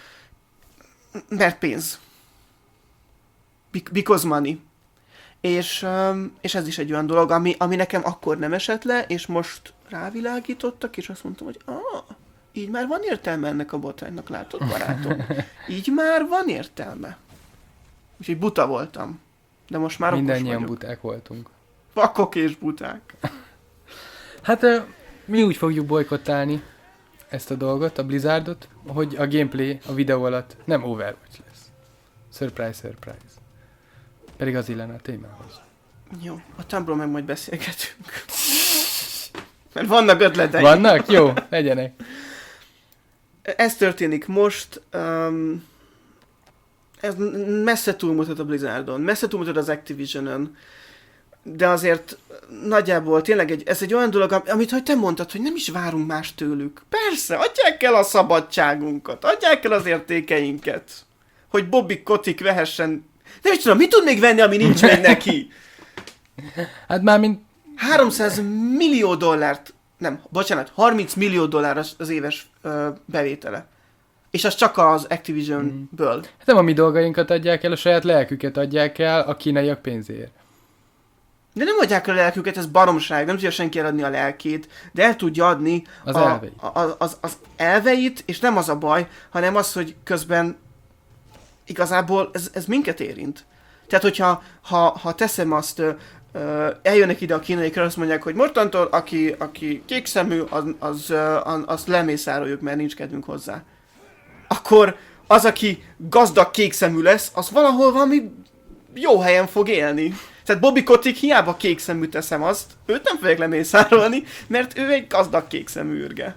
Mert pénz. Because money. És, és ez is egy olyan dolog, ami, ami nekem akkor nem esett le, és most rávilágítottak, és azt mondtam, hogy ah, így már van értelme ennek a botránynak, látod, barátom? Így már van értelme. Úgyhogy buta voltam. De most már okos vagyok. Mindennyian buták voltunk. Vakok és buták. Hát mi úgy fogjuk bolykottálni ezt a dolgot, a Blizzardot, hogy a gameplay a videó alatt nem Overwatch lesz. Surprise, surprise. Pedig az illene a témához. Jó, a Tumblr meg majd beszélgetünk. Mert vannak ötleteink. Vannak? Jó, legyenek. Ez történik most. Um, ez messze túlmutat a Blizzardon, messze túlmutat az Activisionon. De azért nagyjából tényleg egy, ez egy olyan dolog, amit hogy te mondtad, hogy nem is várunk más tőlük. Persze, adják el a szabadságunkat, adják el az értékeinket. Hogy Bobby Kotick vehessen. Nem is tudom, mit tud még venni, ami nincs még neki? Hát már mint... háromszáz millió dollárt, nem, bocsánat, harminc millió dollár az, az éves ö, bevétele. És az csak az Activision-ből. Hát nem a mi dolgainkat adják el, a saját lelküket adják el a kínaiak pénzért. De nem adják el a lelküket, ez baromság, nem tudja senki eladni a lelkét, de el tudja adni az, a, elveit. A, a, az, az elveit, és nem az a baj, hanem az, hogy közben igazából ez, ez minket érint. Tehát, hogyha ha, ha teszem azt, ö, ö, eljönnek ide a kínaiakra, azt mondják, hogy mostantól, aki, aki kékszemű, az, az, az, azt lemészároljuk, mert nincs kedvünk hozzá. Akkor az, aki gazdag kékszemű lesz, az valahol valami jó helyen fog élni. Tehát Bobby Kotick hiába kékszemű teszem azt, őt nem fogják lemészárolni, mert ő egy gazdag kékszemű űrge.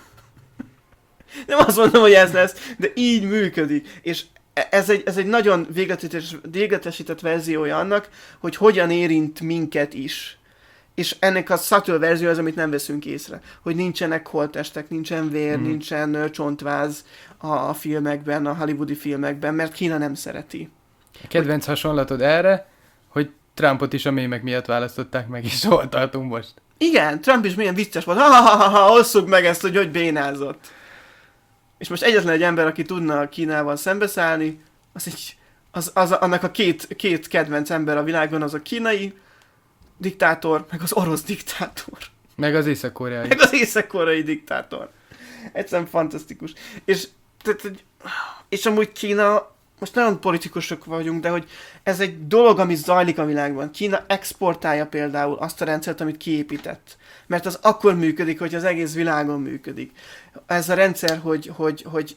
Nem azt mondom, hogy ez lesz, de így működik. És ez egy, ez egy nagyon végletesített verziója annak, hogy hogyan érint minket is. És ennek a subtle verzió az, amit nem veszünk észre. Hogy nincsenek holttestek, nincsen vér, hmm. nincsen uh, csontváz a, a filmekben, a hollywoodi filmekben, mert Kína nem szereti. A kedvenc hogy... hasonlatod erre, hogy Trumpot is a mémek miatt választották meg, és hol tartunk most. Igen, Trump is milyen vicces volt. Ha-ha-ha-ha, osszuk meg ezt, hogy hogy bénázott. És most egyetlen egy ember, aki tudna a Kínával szembeszállni, az, egy, az, az annak a két, két kedvenc ember a világon, az a kínai diktátor, meg az orosz diktátor. Meg az észak-koreai. Meg az észak-koreai diktátor. Egyszerűen fantasztikus. És, tehát, és amúgy Kína, most nagyon politikusok vagyunk, de hogy ez egy dolog, ami zajlik a világban. Kína exportálja például azt a rendszert, amit kiépített. Mert az akkor működik, hogy az egész világon működik. Ez a rendszer, hogy, hogy, hogy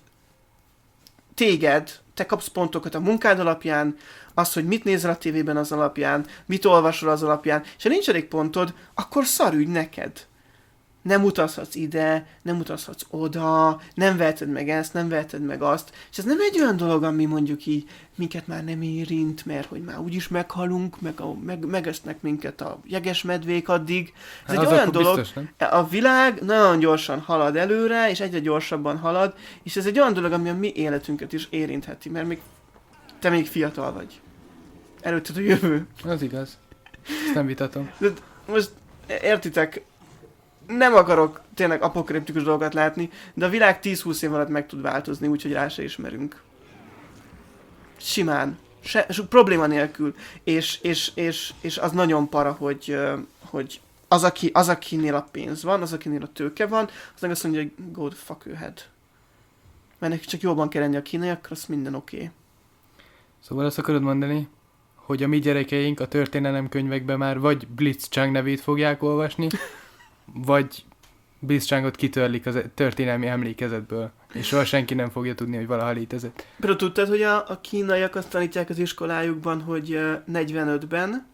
téged, te kapsz pontokat a munkád alapján, az, hogy mit nézel a tévében az alapján, mit olvasol az alapján, és ha nincs elég pontod, akkor szarügy neked. Nem utazhatsz ide, nem utazhatsz oda, nem veheted meg ezt, nem veheted meg azt. És ez nem egy olyan dolog, ami mondjuk így minket már nem érint, mert hogy már úgyis meghalunk, meg, a, meg megesznek minket a jegesmedvék addig. Ez hát egy olyan dolog, biztos, a világ nagyon gyorsan halad előre, és egyre gyorsabban halad, és ez egy olyan dolog, ami a mi életünket is érintheti, mert még, te még fiatal vagy. Előtted a jövő. Az igaz. Ezt nem vitatom. De most értitek, nem akarok tényleg apokriptikus dolgokat látni, de a világ tíz-húsz év alatt meg tud változni, úgyhogy rá se ismerünk. Simán. Se, probléma nélkül. És, és, és, és az nagyon para, hogy, hogy az, aki, az, akinél a pénz van, az, akinél a tőke van, az meg azt mondja, hogy go the fuck your head. Mert neki csak jobban kell lenni a kínaiakkal, az minden oké. Okay. Szóval azt akarod mondani, hogy a mi gyerekeink a történelemkönyvekben már vagy Blitzchung nevét fogják olvasni, vagy Blitzchungot kitörlik az történelmi emlékezetből, és soha senki nem fogja tudni, hogy valaha létezett. Például tudtad, hogy a, a kínaiak azt tanítják az iskolájukban, hogy negyvenötben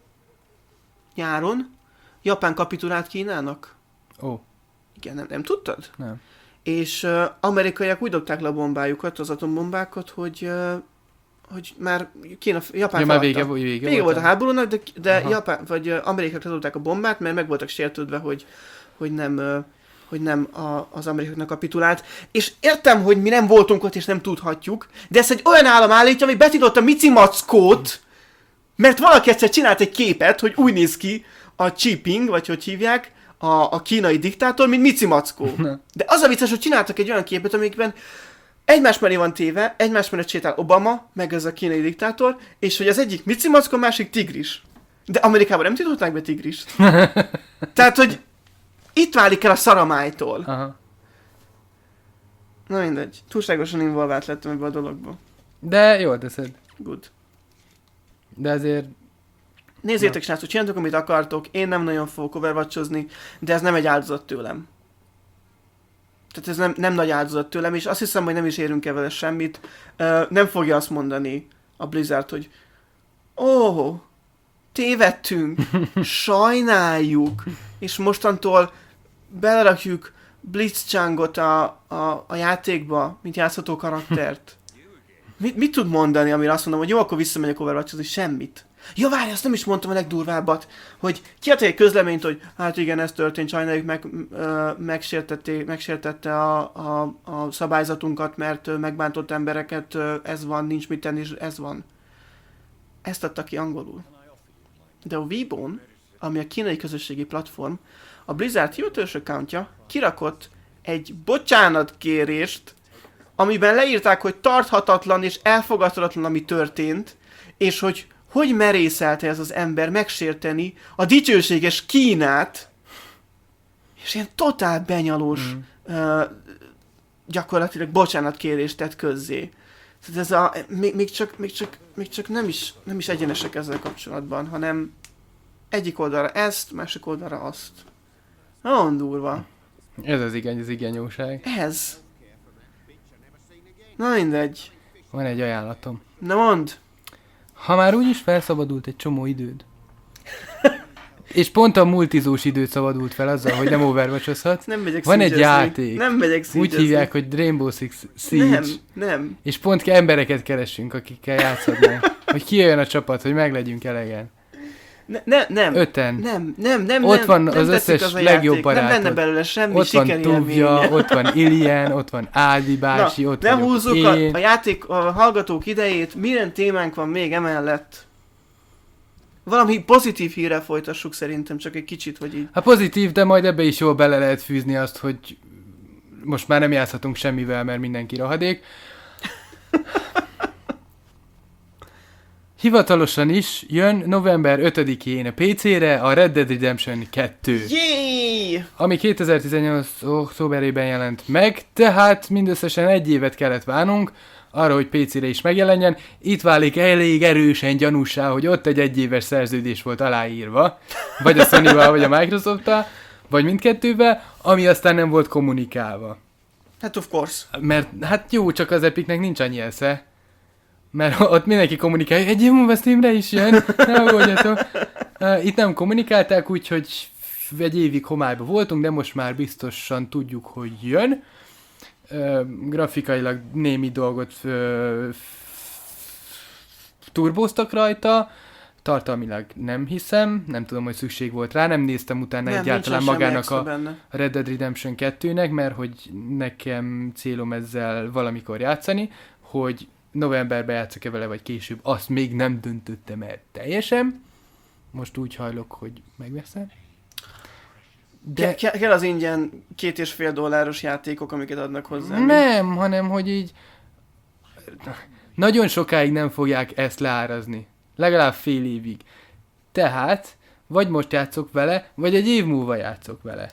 nyáron Japán kapitulált Kínának? Ó. Oh. Igen, nem, nem tudtad? Nem. És uh, amerikaiak úgy dobták le a bombájukat, az atombombákat, hogy uh, hogy már Kína, Japán ja, már vége, vége, vége volt a háborúnak, de, de Japán, vagy uh, amerikaiak ledobták a bombát, mert meg voltak sértődve, hogy, hogy nem, uh, hogy nem a, az amerikaiaknak kapitulált. És értem, hogy mi nem voltunk ott, és nem tudhatjuk, de ezt egy olyan állam állítja, ami betiltott a Mici Mackót, mert valaki egyszer csinált egy képet, hogy úgy néz ki a Xi Jinping, vagy hogy hívják, a, a kínai diktátor, mint Mici Mackó. De az a vicces, hogy csináltak egy olyan képet, amikben egymás mellé van téve, egymás mellett sétál Obama, meg ez a kínai diktátor, és hogy az egyik Mici Mackó, a másik tigris. De Amerikában nem tiltották be tigrist. Tehát, hogy itt válik el a szaramájtól. Aha. Na mindegy. Túlságosan involvált lettem ebbe a dologba. De jól teszed. Good. De azért... Nézzétek, srácok, csináltok, amit akartok. Én nem nagyon fogok overwatchozni, de ez nem egy áldozat tőlem. Tehát ez nem, nem nagy áldozat tőlem, és azt hiszem, hogy nem is érünk el vele semmit. Uh, nem fogja azt mondani a Blizzard, hogy ó, oh, tévedtünk, sajnáljuk, és mostantól belerakjuk Blitzchungot a, a, a játékba, mint játszható karaktert. Mit, mit tud mondani, amire azt mondom, hogy jó, akkor visszamegyek overwatchozni? Semmit. Ja, várj, azt nem is mondtam a legdurvábbat, hogy kiadta egy közleményt, hogy hát igen, ez történt, sajnáljuk, meg, ö, megsértette a, a, a szabályzatunkat, mert ö, megbántott embereket, ö, ez van, nincs mit tenni, ez van. Ezt adta ki angolul. De a Weibo-n, ami a kínai közösségi platform, a Blizzard hivatalos accountja kirakott egy bocsánatkérést, amiben leírták, hogy tarthatatlan és elfogadhatatlan, ami történt, és hogy hogy merészelte ez az ember megsérteni a dicsőséges Kínát, és ilyen totál benyalós mm. uh, gyakorlatilag bocsánatkérést tett közzé. Tehát ez a, még, még, csak, még, csak, még csak nem is, nem is egyenesek ezzel kapcsolatban, hanem egyik oldalra ezt, másik oldalra azt. Nagyon durva. Ez az igen, az igényóság. Ez. Na mindegy. Van egy ajánlatom. Na mondd. Ha már úgyis felszabadult egy csomó időd, és pont a multizós időt szabadult fel azzal, hogy nem overwatchozhatsz, Nem megyek van egy szígyezni. játék, Nem megyek úgy szígyezni. hívják, hogy Rainbow Six Siege, Nem, nem. és pont embereket keressünk, akikkel játszhatnánk, hogy kijöjjön a csapat, hogy meglegyünk elegen. Ne, ne, nem. Öten. Nem, nem, nem. Ott nem, van nem az tetszik összes az a legjobb játék. barátod. Nem lenne belőle semmi Ott van sikerélménye. Tuvja, ott van Ilien, ott van Ádi bácsi, Na, ott ne vagyok húzzuk én. a, a játék, a hallgatók idejét, milyen témánk van még emellett. Valami pozitív hírrel folytassuk szerintem, csak egy kicsit, hogy így. Hát pozitív, de majd ebbe is jól bele lehet fűzni azt, hogy most már nem játszhatunk semmivel, mert mindenki rohadék. Hivatalosan is jön november ötödikén a pé cére a Red Dead Redemption kettő. Jéééé! Ami kétezer-tizennyolc októberében jelent meg, tehát mindösszesen egy évet kellett várnunk arra, hogy pé cére is megjelenjen. Itt válik elég erősen gyanúsá, hogy ott egy egyéves szerződés volt aláírva, vagy a Sony-val, vagy a Microsoft-tal, vagy mindkettővel, ami aztán nem volt kommunikálva. Hát of course. Mert hát jó, csak az Epicnek nincs annyi esze. Mert ott mindenki kommunikálja, egy év múlva Steamre is jön, ne aggódjatok. Uh, Itt nem kommunikálták, úgyhogy egy évig homályban voltunk, de most már biztosan tudjuk, hogy jön. Uh, grafikailag némi dolgot uh, turbóztak rajta, tartalmilag nem hiszem, nem tudom, hogy szükség volt rá, nem néztem utána Nem, egyáltalán nincsen semmi magának extra a benne. Red Dead Redemption kettőnek, mert hogy nekem célom ezzel valamikor játszani, hogy novemberben játszok-e vele, vagy később, azt még nem döntöttem el teljesen. Most úgy hajlok, hogy megveszem. De... Ke- kell az ingyen két és fél dolláros játékok, amiket adnak hozzá. Nem, hanem, hogy így nagyon sokáig nem fogják ezt leárazni. Legalább fél évig. Tehát, vagy most játszok vele, vagy egy év múlva játszok vele.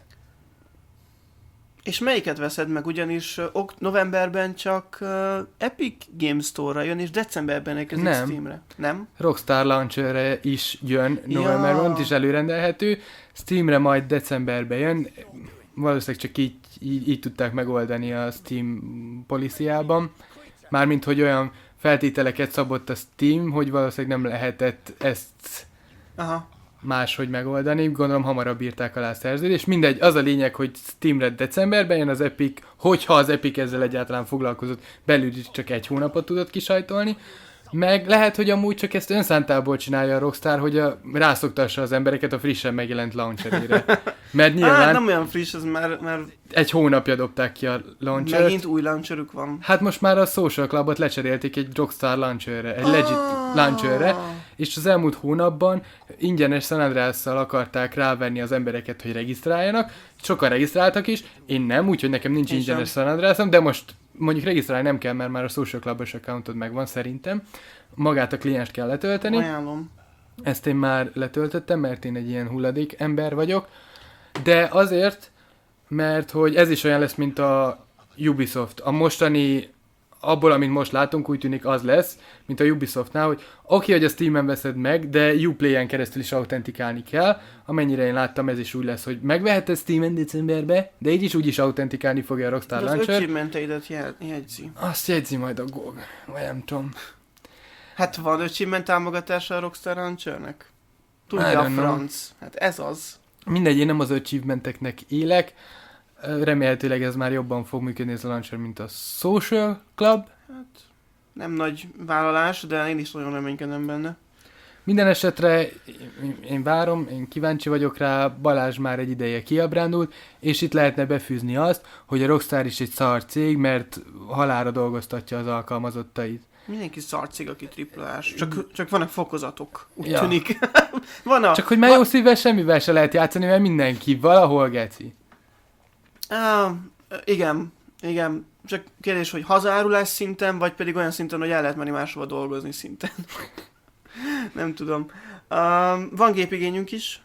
És melyiket veszed meg? Ugyanis uh, ok- novemberben csak uh, Epic Games Store-ra jön, és decemberben érkezik Nem. Steamre. Nem? Rockstar Launcherre is jön novemberben, Ja. ott is előrendelhető. Steamre majd decemberben jön. Valószínűleg csak így, így, így tudták megoldani a Steam policiában. Mármint, hogy olyan feltételeket szabott a Steam, hogy valószínűleg nem lehetett ezt Aha. máshogy megoldani. Gondolom hamarabb írták alá a szerződést. Mindegy, az a lényeg, hogy Steamre decemberben jön az Epic, hogyha az Epic ezzel egyáltalán foglalkozott, belül is csak egy hónapot tudott kisajtolni. Meg lehet, hogy amúgy csak ezt önszántából csinálja a Rockstar, hogy a, rászoktassa az embereket a frissen megjelent launcherére. Mert nyilván Hát nem olyan friss, ez már, már egy hónapja dobták ki a launchert. megint új launcherük van. Hát most már a Social Clubot lecserélték egy Rockstar launcherre, egy legit launcherre, és az elmúlt hónapban ingyenes San Andreasszal akarták rávenni az embereket, hogy regisztráljanak. Sokan regisztráltak is, én nem, úgyhogy nekem nincs Én ingyenes sem. San Andreasom, de most mondjuk regisztrálni nem kell, mert már a Social Clubos accountod megvan szerintem. Magát a klienst kell letölteni. Ajánlom. Ezt én már letöltöttem, mert én egy ilyen hulladék ember vagyok. De azért, mert hogy ez is olyan lesz, mint a Ubisoft. A mostani, abból, amit most látunk, úgy tűnik az lesz, mint a Ubisoftnál, hogy oké, hogy a Steamen veszed meg, de Uplay-en keresztül is autentikálni kell. Amennyire én láttam, ez is úgy lesz, hogy megveheted Steamen decemberbe, de így is úgy is autentikálni fogja a Rockstar De az Launcher. achievementeidet jel- jegyzi. Azt jegyzi majd a gé o gé, vagy nem tudom. Hát van achievement támogatása a Rockstar Launchernek? I Tudja a don't know. franc. Hát ez az. Mindegy, én nem az achievementeknek élek. Remélhetőleg ez már jobban fog működni ez a launcher, mint a Social Club. Hát nem nagy vállalás, de én is nagyon reménykedem benne. Minden esetre én várom, én kíváncsi vagyok rá, Balázs már egy ideje kiábrándult, és itt lehetne befűzni azt, hogy a Rockstar is egy szar cég, mert halálra dolgoztatja az alkalmazottait. Mindenki szarcig, aki triplás. Csak, csak vannak fokozatok, úgy Ja. tűnik. Van a... Csak hogy már jó szívvel semmivel se lehet játszani, mert mindenki valahol geci. Á, igen, igen. Csak kérdés, hogy hazárulás szinten, vagy pedig olyan szinten, hogy el lehet menni máshova dolgozni szinten. Nem tudom. Um, van gépigényünk is,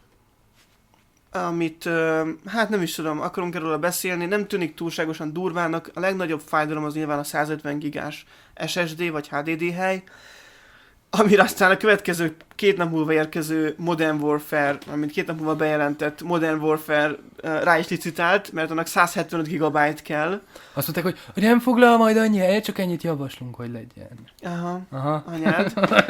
amit, uh, hát nem is tudom, akarunk erről beszélni, nem tűnik túlságosan durvának. A legnagyobb fájdalom az nyilván a százötven gigás es es dé vagy há dé dé hely, amire aztán a következő két nap múlva érkező Modern Warfare, amint két nap múlva bejelentett Modern Warfare uh, rá is licitált, mert annak száz hetvenöt gigabyte kell. Azt mondták, hogy nem foglal majd annyi helyet, csak ennyit javaslunk, hogy legyen. Aha, Aha. anyád.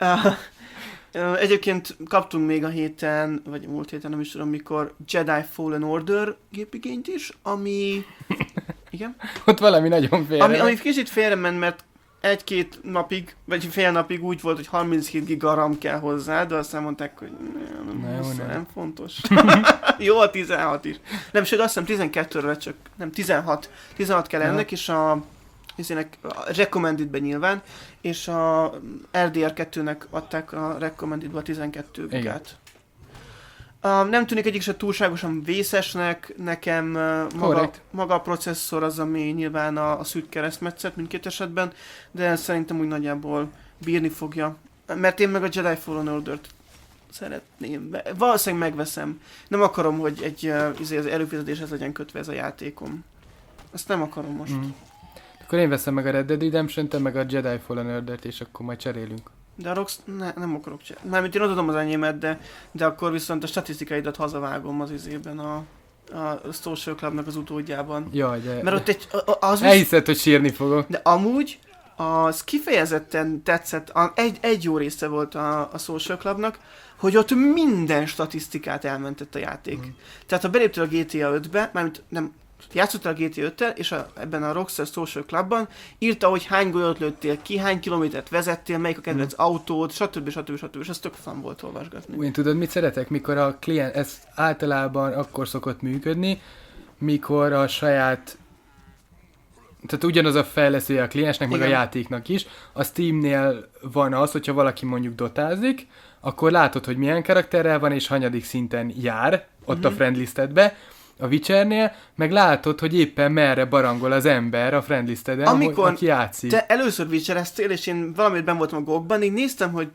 Uh, Egyébként kaptunk még a héten, vagy múlt héten, nem is tudom mikor, Jedi Fallen Order gépigényt is, ami... Igen? Ott valami nagyon félre. Ami, ami kicsit félrement, mert egy-két napig, vagy fél napig úgy volt, hogy harminchét giga RAM kell hozzá, de aztán mondták, hogy nem, nem, jó, nem. nem. nem fontos. Jó a tizenhat is. Nem, sőt azt hiszem tizenkettőre csak, nem tizenhat. tizenhat kell ennek, és a hiszenek a recommended-ben nyilván, és a er dé er kettőnek adták a recommended-be a tizenkettő gigát. Um, nem tűnik egyik se túlságosan vészesnek, nekem uh, maga, maga a processzor az, ami nyilván a, a szűk keresztmetszet mindkét esetben, de szerintem úgy nagyjából bírni fogja. Mert én meg a Jedi Fallen Order-t szeretném. Valószínűleg megveszem. Nem akarom, hogy egy uh, az előfizetéshez legyen kötve ez a játékom. Ezt nem akarom most. Mm. Akkor én veszem meg a Red Dead Redemption-t, meg a Jedi Fallen Order-t, és akkor majd cserélünk. De a Rox... Ne, nem akarok cserélni. Mármint én adom az enyémet, de, de akkor viszont a statisztikaidat hazavágom az izében a, a Social Clubnak az utódjában. Jaj, de... Mert ott egy... Az elhiszed, hogy sírni fogok. De amúgy az kifejezetten tetszett, a, egy, egy jó része volt a, a Social Clubnak, hogy ott minden statisztikát elmentett a játék. Mm. Tehát ha beléptél a gé té á ötbe, mármint nem... Játszottál a gé té á öttel, és a, ebben a Rockstar Social Clubban írta, hogy hány golyót lőttél ki, hány kilométert vezettél, melyik a kedvenc mm. autód, stb. stb. stb. És ez tök fun volt olvasgatni. Én tudod, mit szeretek? Mikor a klient, ez általában akkor szokott működni, mikor a saját, tehát ugyanaz a fejlesztője a kliensnek, meg igen. a játéknak is. A Steamnél van az, hogyha valaki mondjuk dotázik, akkor látod, hogy milyen karakterrel van, és hanyadik szinten jár ott mm-hmm. a friendlistedbe. A Witchernél, meg látod, hogy éppen merre barangol az ember a friendlisteden, amikor aki játszik. Te először Witchereztél, és én valamit benn voltam a gogban, így néztem, hogy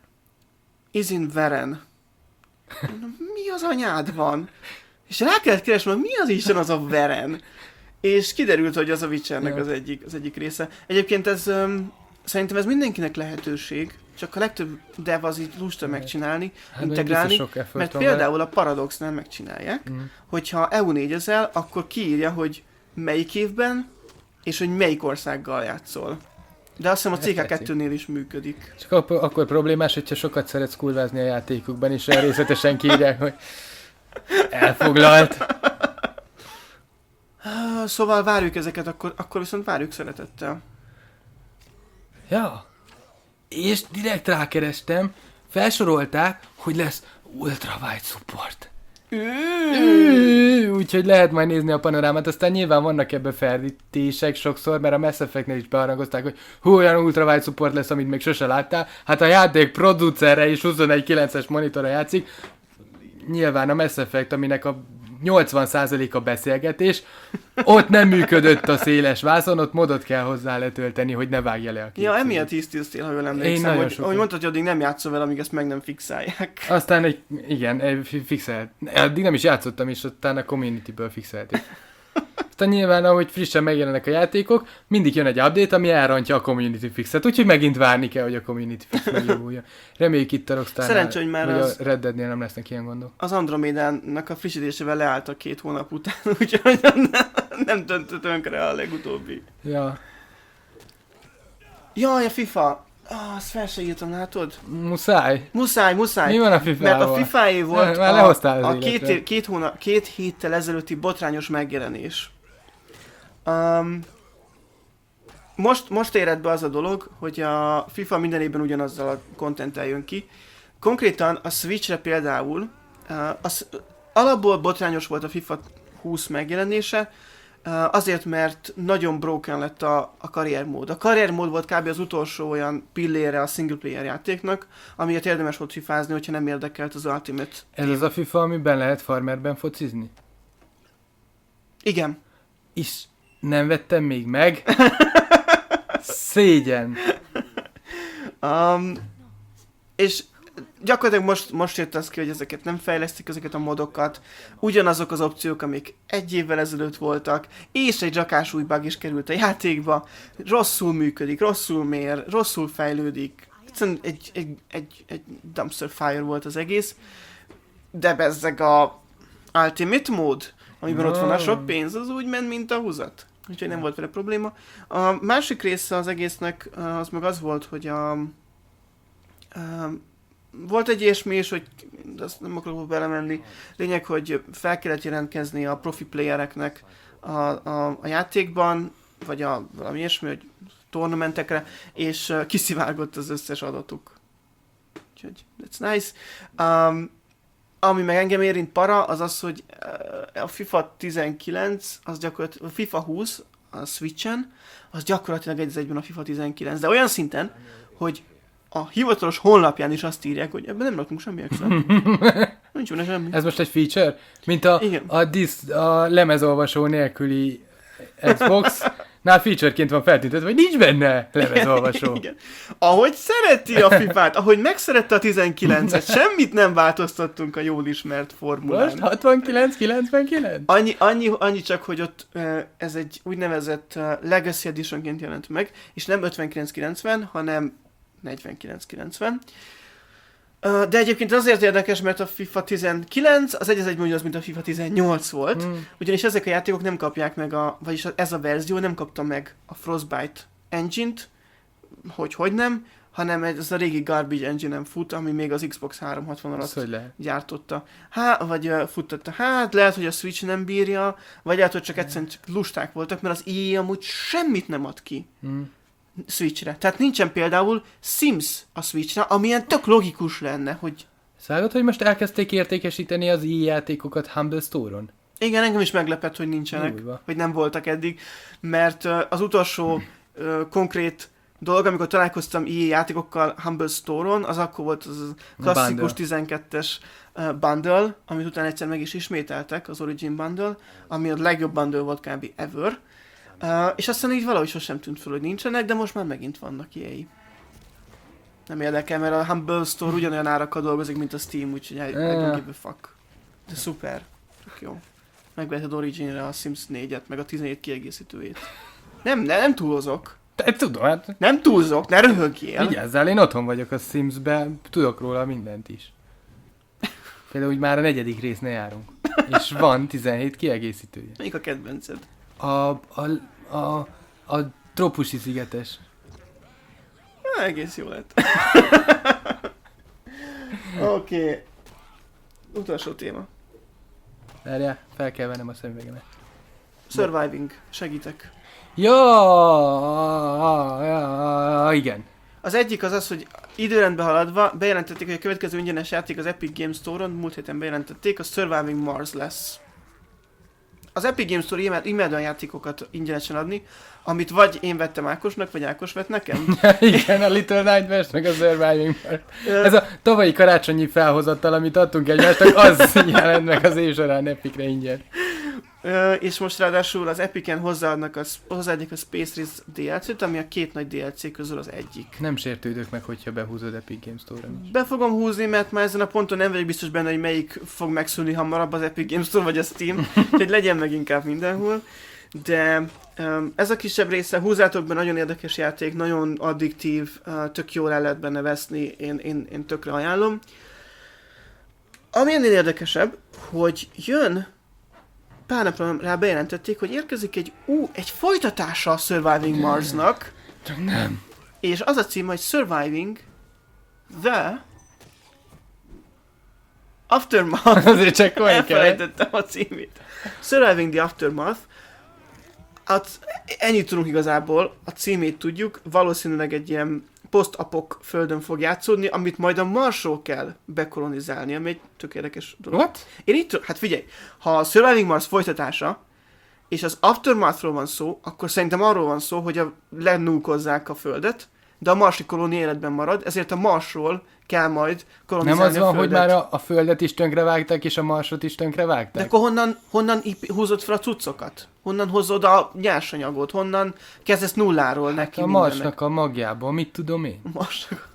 Izin Veren. Mi az anyád van? És rá kellett keresni, hogy mi az Isten az a Veren? És kiderült, hogy az a Witchernek az egyik, az egyik része. Egyébként ez, um, szerintem ez mindenkinek lehetőség, csak a legtöbb dev az így lusta megcsinálni, hát integrálni, mert például a Paradoxnál megcsinálják, mm. hogyha é u négyezel, akkor kiírja, hogy melyik évben, és hogy melyik országgal játszol. De azt hiszem a cé ká kettőnél is működik. Csak akkor, akkor problémás, hogyha sokat szeretsz kurvázni a játékukban, és olyan részletesen kiírják, hogy elfoglalt. Szóval várjuk ezeket, akkor, akkor viszont várjuk szeretettel. Ja. És direkt rákerestem, felsorolták, hogy lesz ultra-wide support. Úgyhogy lehet majd nézni a panorámát, aztán nyilván vannak ebbe ferdítések sokszor, mert a Mass Effect-nél is beharangozták, hogy hú, olyan ultra-wide support lesz, amit még sose láttál. Hát a játék producere is huszonegy kilences monitorra játszik. Nyilván a Mass Effect, aminek a nyolcvan százalék a beszélgetés, ott nem működött a széles vászon, ott modot kell hozzá letölteni, hogy ne vágja le a képet. Ja, emiatt hisztilsztél, ha jól emlékszem, hogy, hogy mondtad, hogy addig nem játszol vele, amíg ezt meg nem fixálják. Aztán egy, igen, fixelt. Addig nem is játszottam, és aztán a community-ből fixelték. Aztán nyilván, ahogy frissen megjelennek a játékok, mindig jön egy update, ami elrontja a community fixet, úgyhogy megint várni kell, hogy a community fix megjavulja. Reméljük itt a Rockstarnál, Szerencsé, hogy már hogy az... a Red Deadnél nem lesznek ilyen gondok. Az Andromédának a frissítésével leálltak két hónap után, úgyhogy nem, nem döntött tönkre a legutóbbi. Ja. Jaj, a FIFA! Ah, azt fel se írtam, látod? Muszáj. Muszáj, muszáj. Mi van a fifával? Mert a FIFA-é volt már a, a két, év, két, hónap, két héttel ezelőtti botrányos megjelenés. Um, most, most éred be az a dolog, hogy a FIFA minden évben ugyanazzal a contenttel jön ki. Konkrétan a Switchre például uh, az, alapból botrányos volt a FIFA húsz megjelenése, uh, azért, mert nagyon broken lett a, a karriermód. A karriermód volt kb. Az utolsó olyan pillére a single player játéknak, amiért érdemes volt fifázni, hogyha nem érdekelt az Ultimate. Ez az a FIFA, amiben lehet farmerben focizni? Igen. És nem vettem még meg. Szégyen. Um, és gyakorlatilag most, most jött az ki, hogy ezeket nem fejlesztik, ezeket a modokat. Ugyanazok az opciók, amik egy évvel ezelőtt voltak, és egy rakás új bug is került a játékba. Rosszul működik, rosszul mér, rosszul fejlődik. Egyszerűen egy, egy, egy, egy dumpster fire volt az egész. De bezzeg a Ultimate mód, amiben no. ott van a sok pénz, az úgy ment, mint a húzat. Úgyhogy nem volt vele probléma. A másik része az egésznek az meg az volt, hogy a Um, volt egy ilyesmi is, hogy azt nem akarok belemenni. Lényeg, hogy fel kellett jelentkezni a profi playereknek a, a, a játékban, vagy a valami ilyesmi, hogy tornamentekre, és uh, kiszivárgott az összes adatuk. Úgyhogy that's nice. Um, ami meg engem érint para, az az, hogy uh, a FIFA tizenkilenc, az gyakorlatilag, a FIFA húsz, a Switchen, az gyakorlatilag egy egyben a FIFA tizenkilenc, de olyan szinten, hogy a hivatalos honlapján is azt írják, hogy ebben nem rakunk semmi extra. Nincs benne semmi. Ez most egy feature? Mint a, a, disz, a lemezolvasó nélküli Xbox, nál featureként van feltüntetve, hogy nincs benne lemezolvasó. Igen, igen. Ahogy szereti a fifát, ahogy megszerette a tizenkilencet, semmit nem változtattunk a jól ismert formulán. Most hatvankilenc kilencvenkilenc? Annyi, annyi, annyi csak, hogy ott ez egy úgynevezett Legacy Editionként jelent meg, és nem ötvenkilenc kilencven, hanem negyvenkilenc kilencven. De egyébként azért érdekes, mert a FIFA tizenkilenc az egy az egy mondja az, mint a FIFA tizennyolc volt, hmm. ugyanis ezek a játékok nem kapják meg a, vagyis ez a verzió nem kapta meg a Frostbite engine-t, hogy hogy nem, hanem ez a régi Garbage engine-en fut, ami még az Xbox háromszázhatvan alatt gyártotta. Há, vagy uh, futtatta. Hát lehet, hogy a Switch nem bírja, vagy lehet, hogy csak egyszerűen csak lusták voltak, mert az í á amúgy semmit nem ad ki. Hmm. Switchre. Tehát nincsen például Sims a Switchre, amilyen tök logikus lenne, hogy... Szállod, hogy most elkezdték értékesíteni az i játékokat Humble Store-on? Igen, engem is meglepett, hogy nincsenek, Jújba. Hogy nem voltak eddig, mert uh, az utolsó uh, konkrét dolog, amikor találkoztam i játékokkal Humble Store-on, az akkor volt az klasszikus bundle. tizenkettes uh, bundle, amit utána egyszer meg is ismételtek, az Origin bundle, ami a legjobb bundle volt kb. Ever. Uh, és aztán így valahogy sosem tűnt fel, hogy nincsenek, de most már megint vannak i á. Nem érdekel, mert a Humble Store ugyanolyan árakkal dolgozik, mint a Steam, úgyhogy I, I don't give a fuck. De szuper. Tök jó. Megveheted Origin-re a Sims négyet, meg a tizenhét kiegészítőjét. Nem, nem, nem túlozok. Te tudom, hát... Nem túlzok, ne röhögjél. Vigyázzál, én otthon vagyok a Simsben, tudok róla mindent is. Például úgy már a negyedik résznél járunk. És van tizenhét kiegészítője. Melyik a kedvenced? A, a, a, a trópusi szigetes. Na, egész jó lett. Oké. Okay. Utolsó téma. Várjál, fel kell vennem a szemüvegemet. Surviving. Segítek. Ja, ja, igen. Az egyik az az, hogy időrendbe haladva bejelentették, hogy a következő ingyenes játék az Epic Games Store-on, múlt héten bejelentették, a Surviving Mars lesz. Az Epic Games Store imád, imád olyan játékokat ingyenesen adni, amit vagy én vettem Ákosnak, vagy Ákos vett nekem. Igen, a Little Nightmares, meg a Surviving Mars. Ez a tavalyi karácsonyi felhozattal, amit adtunk egymásnak, az jelent meg az év során Epicre ingyen. Uh, és most ráadásul az Epicen hozzáadnak a, hozzáadják a Space Race dé el cét, ami a két nagy dé el cé közül az egyik. Nem sértődök meg, hogyha behúzod Epic Games Store-on is. Be fogom húzni, mert már ezen a ponton nem vagyok biztos benne, hogy melyik fog megszűnni hamarabb, az Epic Games Store vagy a Steam, hogy legyen meg inkább mindenhol. De um, ez a kisebb része, húzátok be, nagyon érdekes játék, nagyon addiktív, uh, tök jól el lehet benne veszni, én, én, én tökre ajánlom. Ami ennél érdekesebb, hogy jön pár napra rá bejelentették, hogy érkezik egy, ú, egy folytatása a Surviving Marsnak. Csak nem. És az a cím, hogy Surviving the Aftermath. Azért csak olyan elfelejtettem a címét. Surviving the Aftermath. Hát, ennyit tudunk igazából, a címét tudjuk, valószínűleg egy ilyen post-apok földön fog játszódni, amit majd a Marsról kell bekolonizálni, ami egy tök érdekes dolog. What? Én itt, hát figyelj, ha a Surviving Mars folytatása, és az Aftermathról van szó, akkor szerintem arról van szó, hogy a lenulkozzák a Földet, de a marsi kolónia életben marad, ezért a Marsról kell majd kolonizálni. Nem az van, a Földet. hogy már a, a Földet is tönkrevágták, és a Marsot is tönkrevágták? De akkor honnan, honnan húzod fel a cuccokat? Honnan hozod a nyersanyagot? Honnan kezdesz nulláról neki a mindennek? Marsnak a magjából, mit tudom én? Marsnak.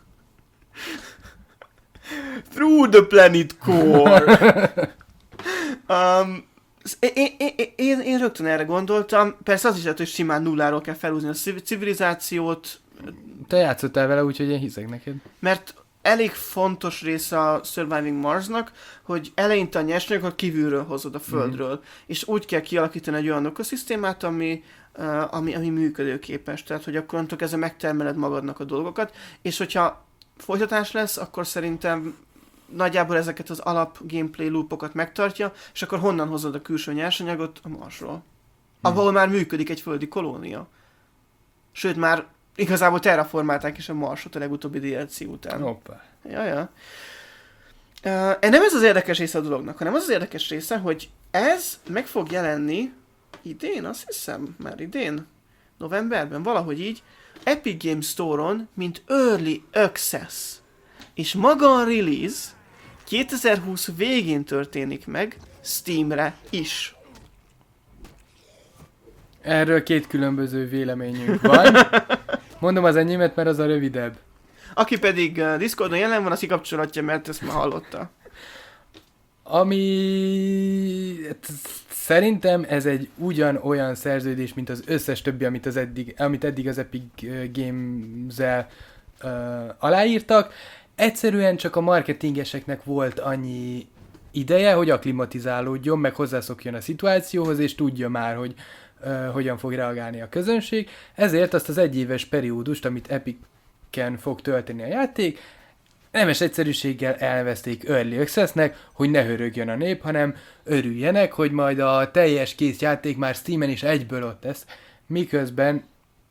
Through the planet core. um, én, én, én, én rögtön erre gondoltam. Persze az is lehet, hogy simán nulláról kell felhúzni a civilizációt. Te játszottál vele, úgyhogy én hiszek neked. Mert elég fontos része a Surviving Marsnak, hogy eleinte a nyersanyagokat kívülről hozod a Földről. Mm. És úgy kell kialakítani egy olyan ökoszisztémát, ami, uh, ami, ami működőképes. Tehát, hogy akkor onnantól kezdve megtermeled magadnak a dolgokat. És hogyha folytatás lesz, akkor szerintem nagyjából ezeket az alap gameplay loopokat megtartja, és akkor honnan hozod a külső nyersanyagot? A Marsról. Hmm. Ahol már működik egy földi kolónia. Sőt, már igazából terraformálták is a Marsot a legutóbbi dé el cé után. Hoppá. Ja, ja. Uh, nem ez az érdekes része a dolognak, hanem az az érdekes része, hogy ez meg fog jelenni idén, azt hiszem, már idén, novemberben, valahogy így, Epic Games Store-on, mint Early Access. És maga a release kétezer-húsz végén történik meg Steamre is. Erről két különböző véleményünk van. Mondom az enyémet, mert az a rövidebb. Aki pedig uh, Discordon jelen van, azt kikapcsolhatja, mert ezt már hallotta. Ami... Szerintem ez egy ugyanolyan szerződés, mint az összes többi, amit, az eddig, amit eddig az Epic Games-el uh, aláírtak. Egyszerűen csak a marketingeseknek volt annyi ideje, hogy akklimatizálódjon, meg hozzászokjon a szituációhoz, és tudja már, hogy uh, hogyan fog reagálni a közönség. Ezért azt az egyéves periódust, amit Epic-en fog tölteni a játék, nemes egyszerűséggel elnevezték Early Access-nek, hogy ne hörögjön a nép, hanem örüljenek, hogy majd a teljes kész játék már Steamen is egyből ott lesz, miközben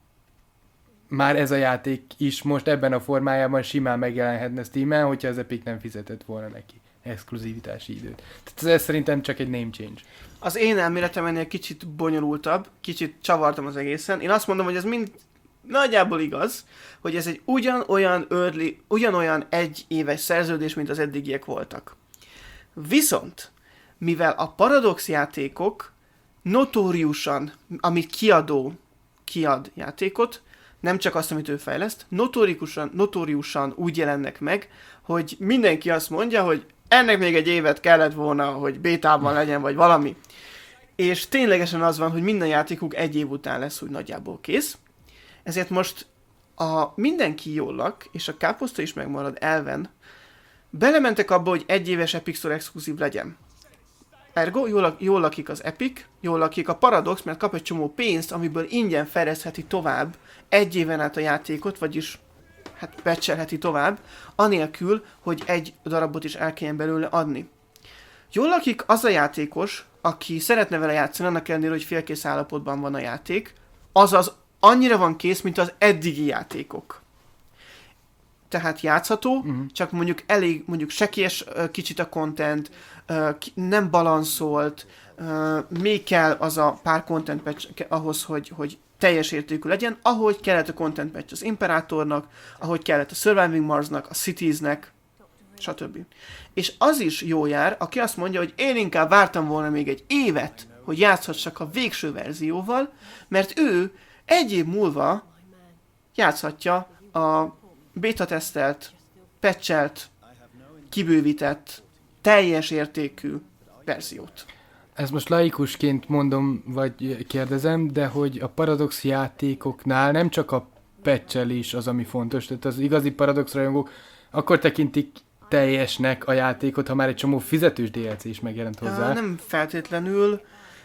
már ez a játék is most ebben a formájában simán megjelenhetne Steamen, hogyha az Epic nem fizetett volna neki exkluzivitási időt. Tehát ez szerintem csak egy name change. Az én elméletem ennél kicsit bonyolultabb, kicsit csavartam az egészen. Én azt mondom, hogy ez mind nagyjából igaz, hogy ez egy ugyanolyan early, ugyanolyan egy éves szerződés, mint az eddigiek voltak. Viszont, mivel a Paradox játékok notóriusan, amit kiadó kiad játékot, nem csak azt, amit ő fejleszt, notóriusan, notóriusan úgy jelennek meg, hogy mindenki azt mondja, hogy ennek még egy évet kellett volna, hogy bétában legyen, vagy valami. És ténylegesen az van, hogy minden játékuk egy év után lesz úgy nagyjából kész. Ezért most a mindenki jól lak, és a káposzta is megmarad elven, belementek abba, hogy egy éves Epic Store exkluzív legyen. Ergo, jól, jól lakik az Epic, jól lakik a Paradox, mert kap egy csomó pénzt, amiből ingyen fejlesztheti tovább egy éven át a játékot, vagyis hát patchelheti tovább, anélkül, hogy egy darabot is el kelljen belőle adni. Jól lakik az a játékos, aki szeretne vele játszani, annak ellenére, hogy félkész állapotban van a játék, azaz annyira van kész, mint az eddigi játékok. Tehát játszható, uh-huh. csak mondjuk elég, mondjuk sekélyes kicsit a content, nem balanszolt, még kell az a pár content patch ahhoz, hogy, hogy teljes értékű legyen, ahogy kellett a content patch az Imperatornak, ahogy kellett a Surviving Marsnak, a Citiesnek, stb. És az is jó jár, aki azt mondja, hogy én inkább vártam volna még egy évet, hogy játszhassak a végső verzióval, mert ő egy év múlva játszhatja a beta tesztelt, patchelt, kibővített, teljes értékű verziót. Ezt most laikusként mondom, vagy kérdezem, de hogy a Paradox játékoknál nem csak a patchelés az, ami fontos, tehát az igazi Paradox rajongók akkor tekintik teljesnek a játékot, ha már egy csomó fizetős dé el cé is megjelent hozzá. Ja, nem feltétlenül,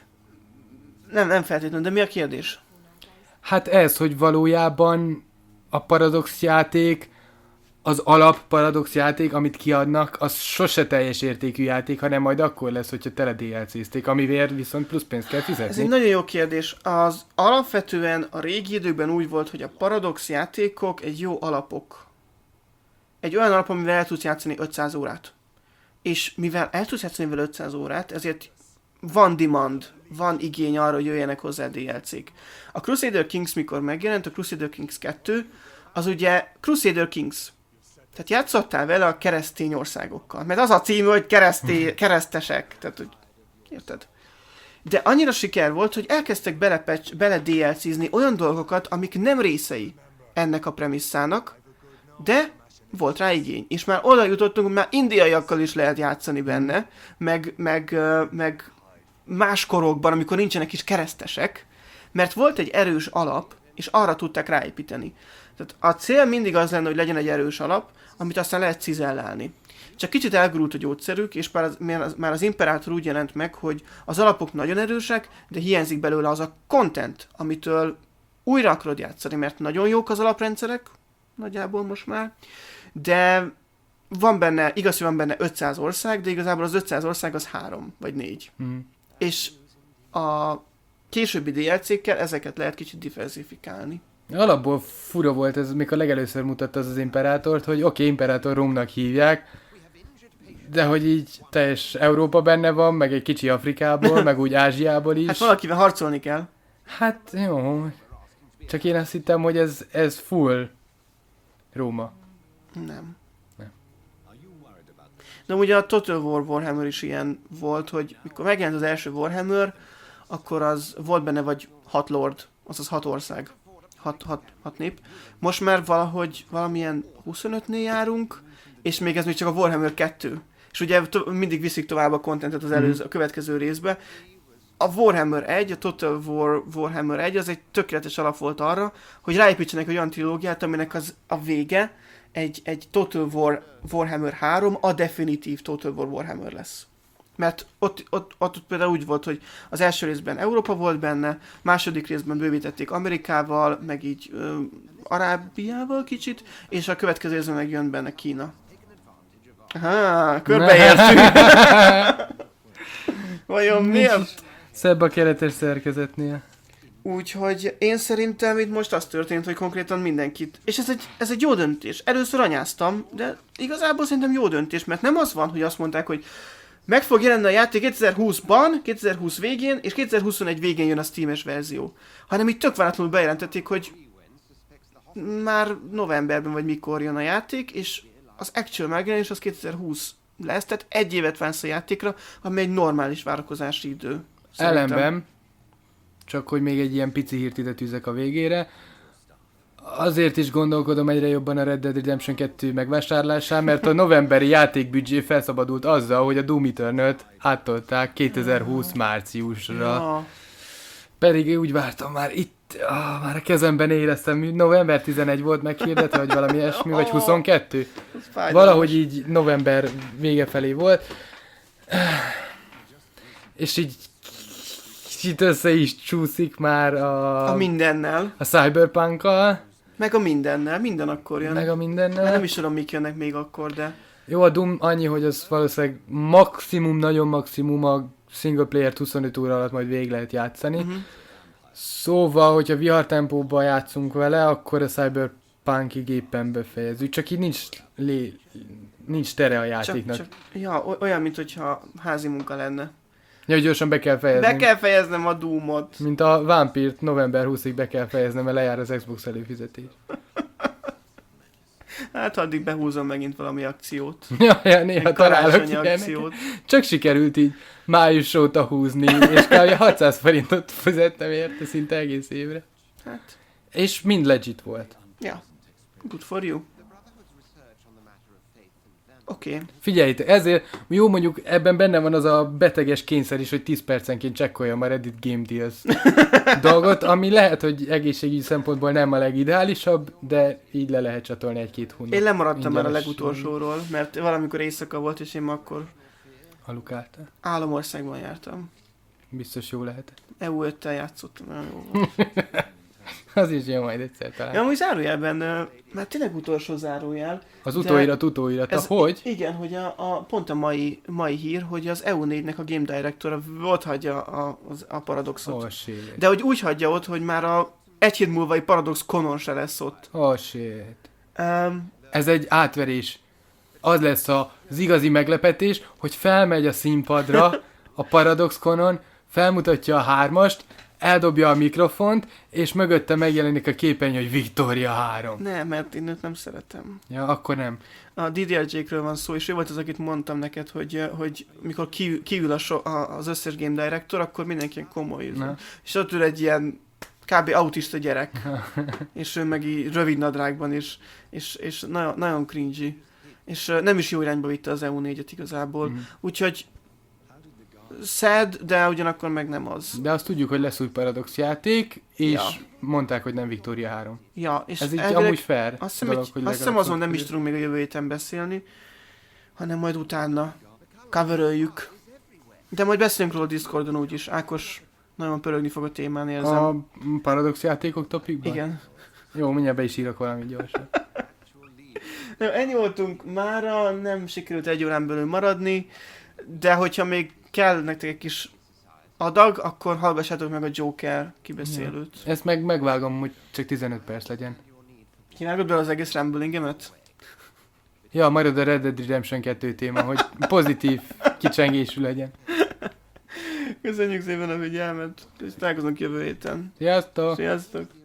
nem, nem feltétlenül, de mi a kérdés? Hát ez, hogy valójában a Paradox játék, az alap Paradox játék, amit kiadnak, az sose teljes értékű játék, hanem majd akkor lesz, hogyha tele dé el cé-zték, amivel viszont plusz pénzt kell fizetni. Ez egy nagyon jó kérdés. Az alapvetően a régi időkben úgy volt, hogy a Paradox játékok egy jó alapok. Egy olyan alap, amivel el tudsz játszani ötszáz órát. És mivel el tudsz játszani vele ötszáz órát, ezért van demand, van igény arra, hogy jöjjenek hozzá dé el cé-k. A Crusader Kings mikor megjelent, a Crusader Kings kettő, az ugye Crusader Kings. Tehát játszottál vele a keresztény országokkal. Mert az a cím, hogy kereszté, keresztesek. Tehát, hogy érted? De annyira siker volt, hogy elkezdtek bele, bele dé el cé-zni olyan dolgokat, amik nem részei ennek a premisszának, de volt rá igény. És már oda jutottunk, hogy már indiaiakkal is lehet játszani benne, meg, meg, meg más korokban, amikor nincsenek is keresztesek, mert volt egy erős alap, és arra tudták ráépíteni. Tehát a cél mindig az lenne, hogy legyen egy erős alap, amit aztán lehet cizellálni. Csak kicsit elgurult a gyógyszerük, és már az, már az Imperator úgy jelent meg, hogy az alapok nagyon erősek, de hiányzik belőle az a content, amitől újra akarod játszani, mert nagyon jók az alaprendszerek, nagyjából most már, de van benne, igaz, hogy van benne ötszáz ország, de igazából az ötszáz ország az három, vagy négy. Mm. És a későbbi dé el cé-kkel ezeket lehet kicsit diversifikálni. Alapból fura volt ez, mikor legelőször mutatta az az Imperátort, hogy oké, okay, Imperátor Rómnak hívják, de hogy így teljes Európa benne van, meg egy kicsi Afrikából, meg úgy Ázsiából is. Hát valakivel harcolni kell. Hát jó, csak én azt hittem, hogy ez, ez full Róma. Nem. Nem. De ugye a Total War Warhammer is ilyen volt, hogy mikor megjelent az első Warhammer, akkor az volt benne vagy hat lord, azaz hat ország, hat, hat, hat nép. Most már valahogy valamilyen huszonötnél járunk, és még ez még csak a Warhammer kettő. És ugye to- mindig viszik tovább a contentet az előző, a következő részbe. A Warhammer egy, a Total War Warhammer egy, az egy tökéletes alap volt arra, hogy ráépítsenek egy olyan trilógiát, aminek az a vége egy, egy Total War Warhammer három, a definitív Total War Warhammer lesz. Mert ott, ott, ott például úgy volt, hogy az első részben Európa volt benne, második részben bővítették Amerikával, meg így ö, Arábiával kicsit, és a következő részben meg jön benne Kína. Aha, körbeértünk. Vajon miért? Szebb a keretes szerkezetnél. Úgyhogy én szerintem itt most az történt, hogy konkrétan mindenkit... És ez egy, ez egy jó döntés. Először anyáztam, de igazából szerintem jó döntés, mert nem az van, hogy azt mondták, hogy meg fog jelenni a játék kétezer-húszban, kétezer-húsz végén, és kétezer-huszonegy végén jön a Steam-es verzió. Hanem itt tök váratlanul bejelentették, hogy már novemberben vagy mikor jön a játék, és az actual megjelenés az kétezer-húsz lesz, tehát egy évet vársz a játékra, ami egy normális várakozási idő. Szerintem. Ellenben, csak hogy még egy ilyen pici hírt ide tűzek a végére, azért is gondolkodom egyre jobban a Red Dead Redemption kettő megvásárlásán, mert a novemberi játékbüdzsé felszabadult azzal, hogy a Doom Eternal-t áttolták kétezer-húsz márciusra. Ja. Pedig úgy vártam már itt, ah, már a kezemben éreztem, november tizenegy volt meghirdetve, vagy valami ilyesmi, vagy huszonkettő. Valahogy így november vége felé volt. És így kicsit össze is csúszik már a... A mindennel. A Cyberpunk-kal. Meg a mindennel, minden akkor jön. Meg a mindennel. Már nem is tudom, mik jönnek még akkor, de... Jó, a Doom annyi, hogy az valószínűleg maximum, nagyon maximum a single player huszonöt óra alatt majd végig lehet játszani. Uh-huh. Szóval, hogyha vihartempóban játszunk vele, akkor a Cyberpunk-ig éppen befejezzük. Csak így nincs, lé... nincs tere a játéknak. Csak, csak, ja, olyan, mint hogyha házi munka lenne. Ja, hogy gyorsan be kell fejezni. Be kell fejeznem a Doomot. Mint a Vampírt november huszadikáig be kell fejeznem, mert lejár az Xbox előfizetés. Hát addig behúzom megint valami akciót. Ja, ja néha találok akciót. Csak sikerült így május óta húzni, és kb. hatszáz forintot fizettem érte szinte egész évre. Hát. És mind legit volt. Ja. Good for you. Oké. Okay. Figyelj, ezért jó, mondjuk ebben benne van az a beteges kényszer is, hogy tíz percenként csekkoljam a Reddit Game Deals dolgot, ami lehet, hogy egészségügyi szempontból nem a legideálisabb, de így le lehet csatolni egy-két hónap. Én lemaradtam már a legutolsóról, mert valamikor éjszaka volt, és én akkor alukáltál. Államországban jártam. Biztos jó lehetett. é u öttel játszottam, nagyon jó volt. Az is jön majd egyszer talán. Ja, amúgy zárójelben, mert tényleg utolsó zárójel. Az utóirat, utóirat, ez, hogy? Igen, hogy a, a, pont a mai, mai hír, hogy az é u négynek a Game Directora ott hagyja a, a Paradoxot. Oh, shit. De hogy úgy hagyja ott, hogy már a egy hét múlva egy Paradox Conon se lesz ott. Oh shit. Um, Ez egy átverés. Az lesz az igazi meglepetés, hogy felmegy a színpadra a Paradox Conon, felmutatja a hármast, eldobja a mikrofont, és mögötte megjelenik a képernyő, hogy Victoria három. Nem, mert én őt nem szeretem. Ja, akkor nem. A dé dé er Jake-ről van szó, és ő volt az, akit mondtam neked, hogy, hogy mikor kiül, kiül a so, a, az összes Game Director, akkor mindenki ilyen komoly. És ott ül egy ilyen kb. Autista gyerek. És ő meg így rövid nadrágban, és, és, és nagyon, nagyon cringy. És nem is jó irányba vitte az é u négyet igazából. Mm. Úgyhogy sad, de ugyanakkor meg nem az. De azt tudjuk, hogy lesz új Paradox játék, és ja. mondták, hogy nem Victoria három. Ja, és ez így elvileg, amúgy fair. Azt hiszem, dolog, hogy azt hiszem azon nem is tudunk még a jövő héten beszélni, hanem majd utána coveröljük. De majd beszélünk róla a Discordon úgyis. Ákos nagyon pörögni fog a témán, érzem. A Paradox játékok topikban? Igen. Jó, mindjárt be is írok valami gyorsan. Nem, ennyi voltunk mára, nem sikerült egy órán belül maradni, de hogyha még kell nektek egy kis adag, akkor hallgassátok meg a Joker kibeszélőt. Ja. Ezt meg megvágom, hogy csak tizenöt perc legyen. Kivágod be az egész ramblingemet? Ja, majd a Red Dead Redemption kettő téma, hogy pozitív kicsengésű legyen. Köszönjük szépen a figyelmet, és találkozunk jövő héten. Sziasztok! Sziasztok!